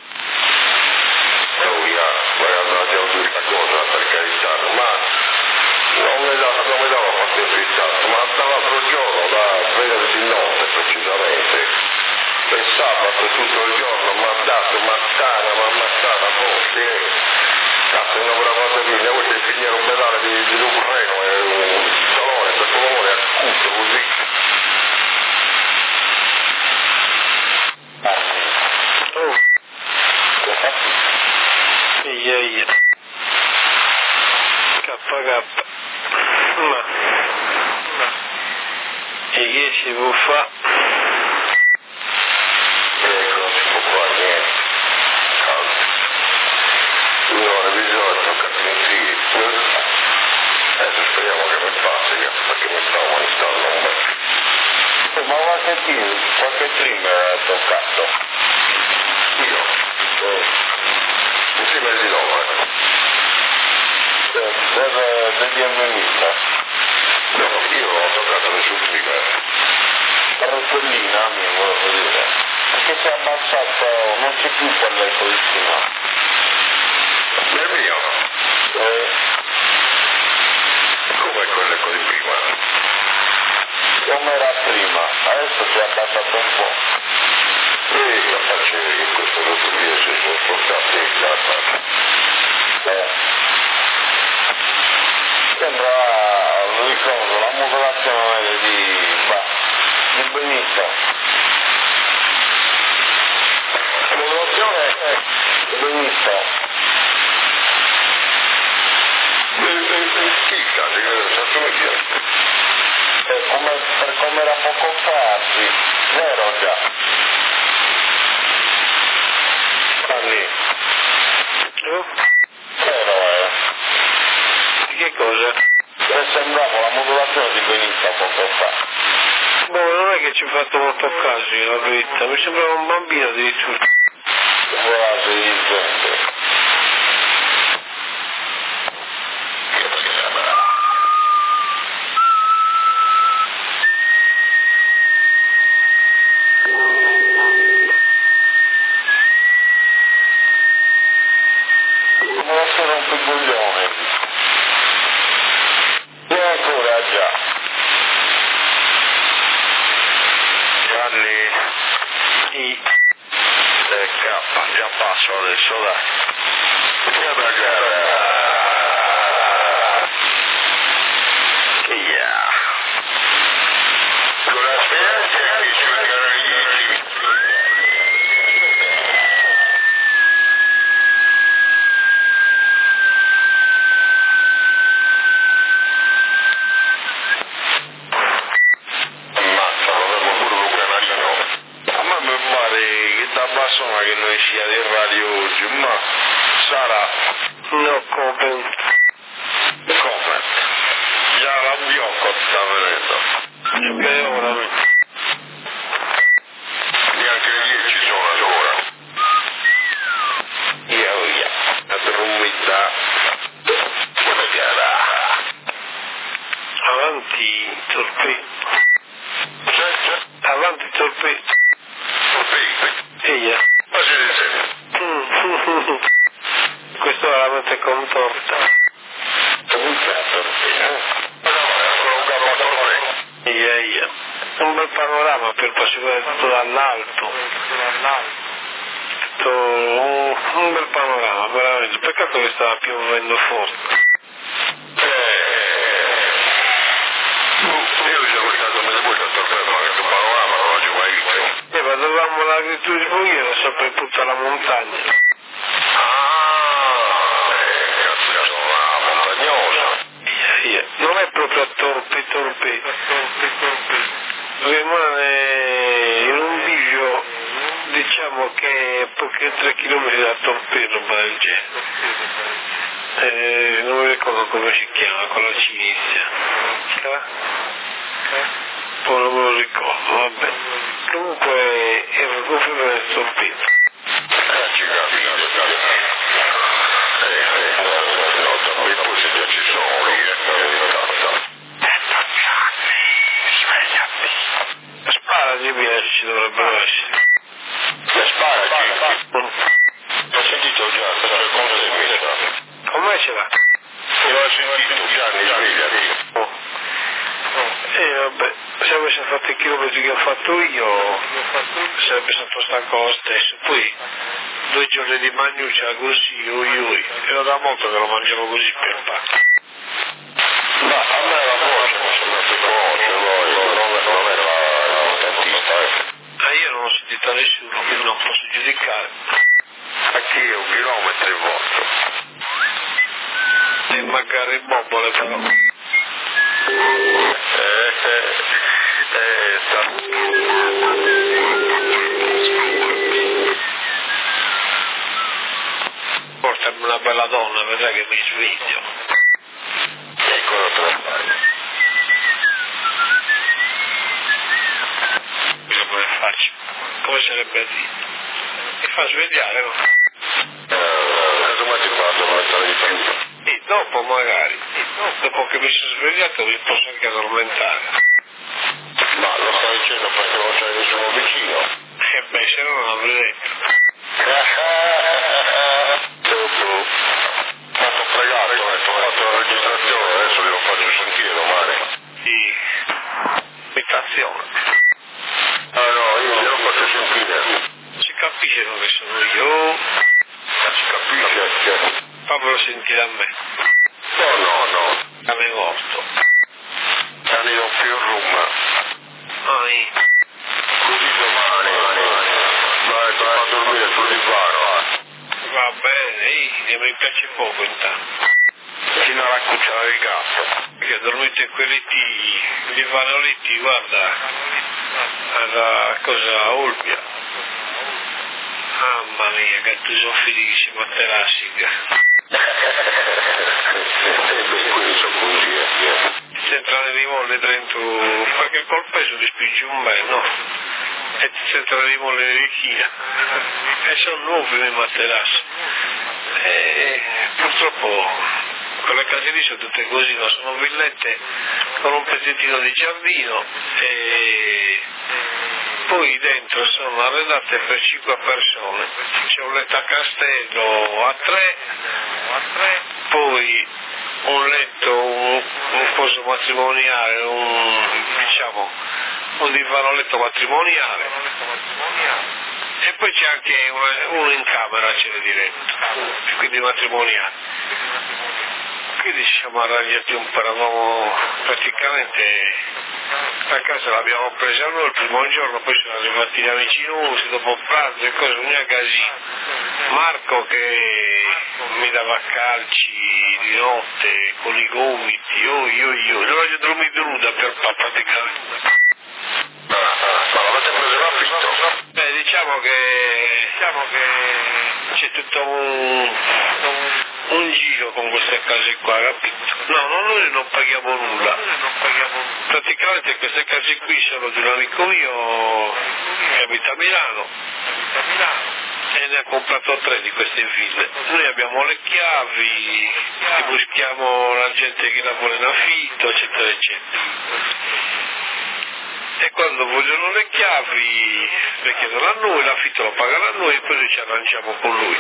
Oh, yeah, guarda, già questa cosa per carità, ma non mi dava, non mi dava fastidio, ma dall'altro giorno, da venerdì notte precisamente, e sabato tutto il giorno mi ha dato mattana, ma mattana forse, cazzo, una brava cosa lì, ne vuoi finire un pedale di, di un freno e un dolore, questo dolore acuto così. Oh. Ia ia. K K. Ma. Ma. E che si può fare? E non si può fare niente. Calma. Io ho bisogno, tocca sentire. Adesso speriamo che mi passi, perché mi stavo mangiando un po'. Ma qualche trim, qualche trim è toccato. Io? Eh. Un sei mesi dopo, eh. Per, per D M Mita. No, io non ho toccato nessun trim. La rotellina, mia, volevo dire. Perché si è abbassato, non c'è più quell'eco di prima. È mio? Eh. Come quell'eco di prima? Come era prima, adesso si è abbassato un po'. E la facevi che questo rotellino si sono spostati in casa. Eh. Sembra, lo ricordo, la modulazione di, bah, di Benito. La modulazione è Benito. Chicca, senza media. Come, per come era poco fa, sì, vero già. Anni. Oh? Eh no, eh. Di che cosa? Mi sembrava la modulazione di Benita poco fa. Boh, non è che ci ho fatto molto caso io, la verità, mi sembrava un bambino addirittura. Quasi il vento. Come se rompe il coglione. E ancora già. Gianni. Sì. E K, già passo adesso, dai. Che bagare. Yeah. Con la speranza che sui carabinieri. Ammazza, lo avevo pure un canarino. A me mi pare che da persona che noi sia di radio oggi, ma sarà No comment. come? Già la biocco sta venendo. Beh, ora. Neanche le dieci sono ad ora. Via via. La trumita. Come chiara. Avanti, torpedo. Avanti, torpedo. Eia. Ma si dice? Mm. Questo è la mente contorta. Comunque, eh? Ma no, è ancora un capo a torre. Eia, eia. Un bel panorama per passare tutto dall'alto. Tutto un, un bel panorama, veramente. Peccato che stava piovendo forte. Io ci sono stato mille volte a torre, ma che panorama non lo ci mai visto. E ma dovevamo la gratitudine sopra tutta la montagna. Ah, eh, cazzo, sono una montagnosa. Eia, eia. Non è proprio a torpe, torpe. Rimane in un bivio, diciamo che è pochi tre chilometri da Torpedo, ma del genere. Eh, non mi ricordo come si chiama, con la C inizia. Poi non me lo ricordo, vabbè. Comunque ero proprio nel Torpedo. Eh, ci capisco, eh, eh, no, da poi se già ci sono lì, eh, incazza. Sparati via, ci dovrebbero essere. Le spara, ho sentito già, per come si messa. Come ce l'ha? L'ho sentito già, mi svegliati. Oh. E vabbè, se avessi fatto i chilometri che ho fatto io, sarebbe stato stanco lo stesso. Poi due giorni di magnuccia così, ui ui. Era da molto che lo mangiavo così per parte. Ma a me la voce mi sembra più veloce, poi non era importantista, eh. Ma io non ho sentito nessuno, quindi non posso giudicare. Anch'io, un chilometro e vostro. E magari bombole però. Eh, eh, eh, sta... Portami una bella donna, vedrai che mi sveglio. Ecco tra. Come faccio? Come sarebbe a dire? Mi fa svegliare, no? Eh, come ti fa a mettere di più? E dopo magari, dopo che mi sono svegliato mi posso anche addormentare. Ma lo stai dicendo perché non c'è nessuno vicino? E beh, se no non l'avrei detto. Dopo. Ma t'ho pregato, eh, ho fatto la registrazione, adesso glielo faccio sentire domani. Di imitazione. Ah no, io glielo faccio sentire. Si capisce dove sono io? Ma si capisce che... Fammelo sentire a me. No, no, no. Cane morto. Cani non più in room. Ah, eh. Così domani. Dai, ti fa dormire sul divano. Va bene, eh, mi piace poco intanto. Fino alla cuccia del gatto. Perché ho dormito in quei letti, divano letti, guarda, alla cosa Olbia. Mamma mia, che tu sono felice, ma te la siga. Se entrare di molle dentro, perché col peso ti spingi un bel, no? E ti entrare di molle di vecchia. E sono nuovi nei materassi. E purtroppo quelle case lì sono tutte così, no? Sono villette con un pezzettino di giardino e poi dentro sono arredate per cinque persone, c'è un letto a castello a tre, poi un letto, un, un coso matrimoniale, un, diciamo, un divano letto matrimoniale e poi c'è anche una, uno in camera, ce ne diretto, quindi matrimoniale. Quindi ci siamo arrangiati un po', eravamo praticamente la casa l'abbiamo presa noi il primo giorno, poi sono arrivati gli amici nostri dopo pranzo e cose, una casina. Marco che mi dava calci di notte con i gomiti, io io io, non voglio dormire nuda per praticamente. Ma l'avete preso in affitto? Beh, diciamo che, diciamo che c'è tutto un, un, un giro con queste case qua, capito? No, no, noi non paghiamo nulla. Praticamente queste case qui sono di un amico mio che abita a Milano e ne ha comprato tre di queste ville. Noi abbiamo le chiavi, buschiamo la gente che lavora in affitto, eccetera, eccetera. E quando vogliono le chiavi le chiedono a noi, l'affitto lo pagano a noi e poi noi ci arrangiamo con lui.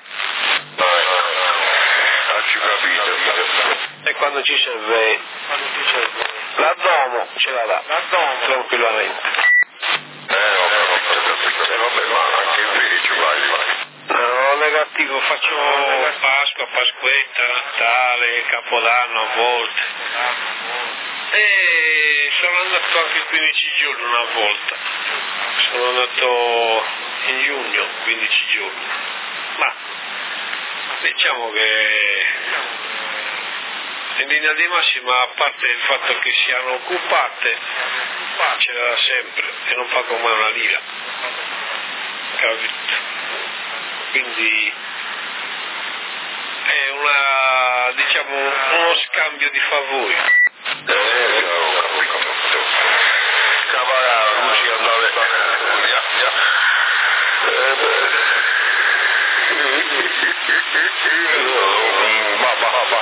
Ah, ci capito. E quando ci serve la domo ce la dà, tranquillamente. Eh, ho capito, capito. Eh, vabbè, ma anche in ferie ci vai, vai. No, negativo, faccio Pasqua, Pasquetta, Natale, Capodanno a volte. E sono andato anche quindici giorni una volta, sono andato in giugno, quindici giorni, ma diciamo che in linea di massima, a parte il fatto che siano occupate, ce l'ha sempre e non pago mai una lira, capito? Quindi è una, diciamo, uno scambio di favori. Eh, ho capito. Cavara, luci andare via, via. Eh, beh. Ma, ma, ma,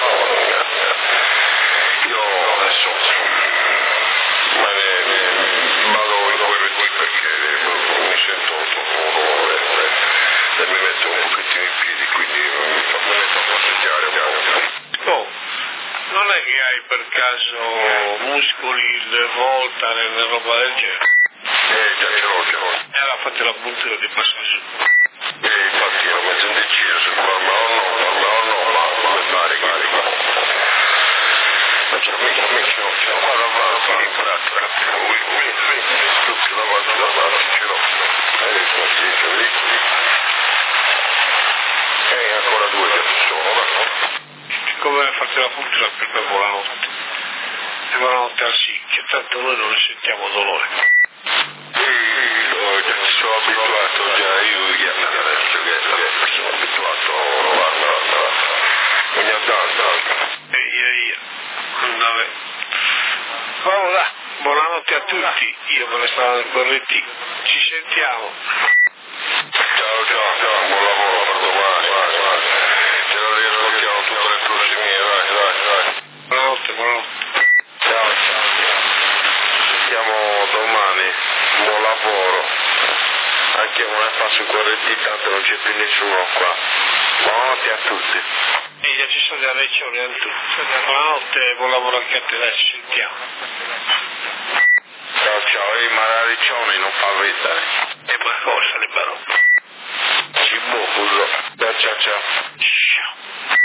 io adesso me ne vado in correttiva perché mi sento troppo e mi metto un pochettino in piedi, quindi mi metto a passeggiare un po'. Oh, non è che hai per caso muscoli, le volta, e roba del genere? Eh, già ce l'ho, ce l'ho. E allora fate la puntura di passaggio. Eh, infatti ero mezzo indeciso se farmela o no, farmela o no, ma come fare, carica. Ma c'è mica, mica, no, c'è qua da fare in pratica. Ui, ui, ui, stucchi davanti da fare, ce l'ho. Eh, così, c'è lì. Eh, ancora due che ci sono, no? Come fate la puntura per poi buonanotte? E buonanotte al sicchio, tanto noi non ne sentiamo dolore. Io già ci sono abituato, già io adesso che sono abituato a ogni tanto. E io, io, andare. Allora, buonanotte a tutti, io me ne stavo nel correttino, ci sentiamo. Ciao, ciao, ciao, buon lavoro per domani. Ce lo riascoltiamo tutte le prossime, vai, vai, vai. Buonanotte, buonanotte. Ciao, ciao. Ci sentiamo domani, buon lavoro. Anche io non ne faccio i corretti, tanto non c'è più nessuno qua. Buonanotte a tutti. E già ci sono le lezioni a tutti. Buonanotte, buon lavoro anche a te, dai, ci sentiamo. Ciao, ciao, eh, ma la lezione non fa vedere. E ma cosa le parole? Ci buco, ciao, ciao, ciao. Ciao.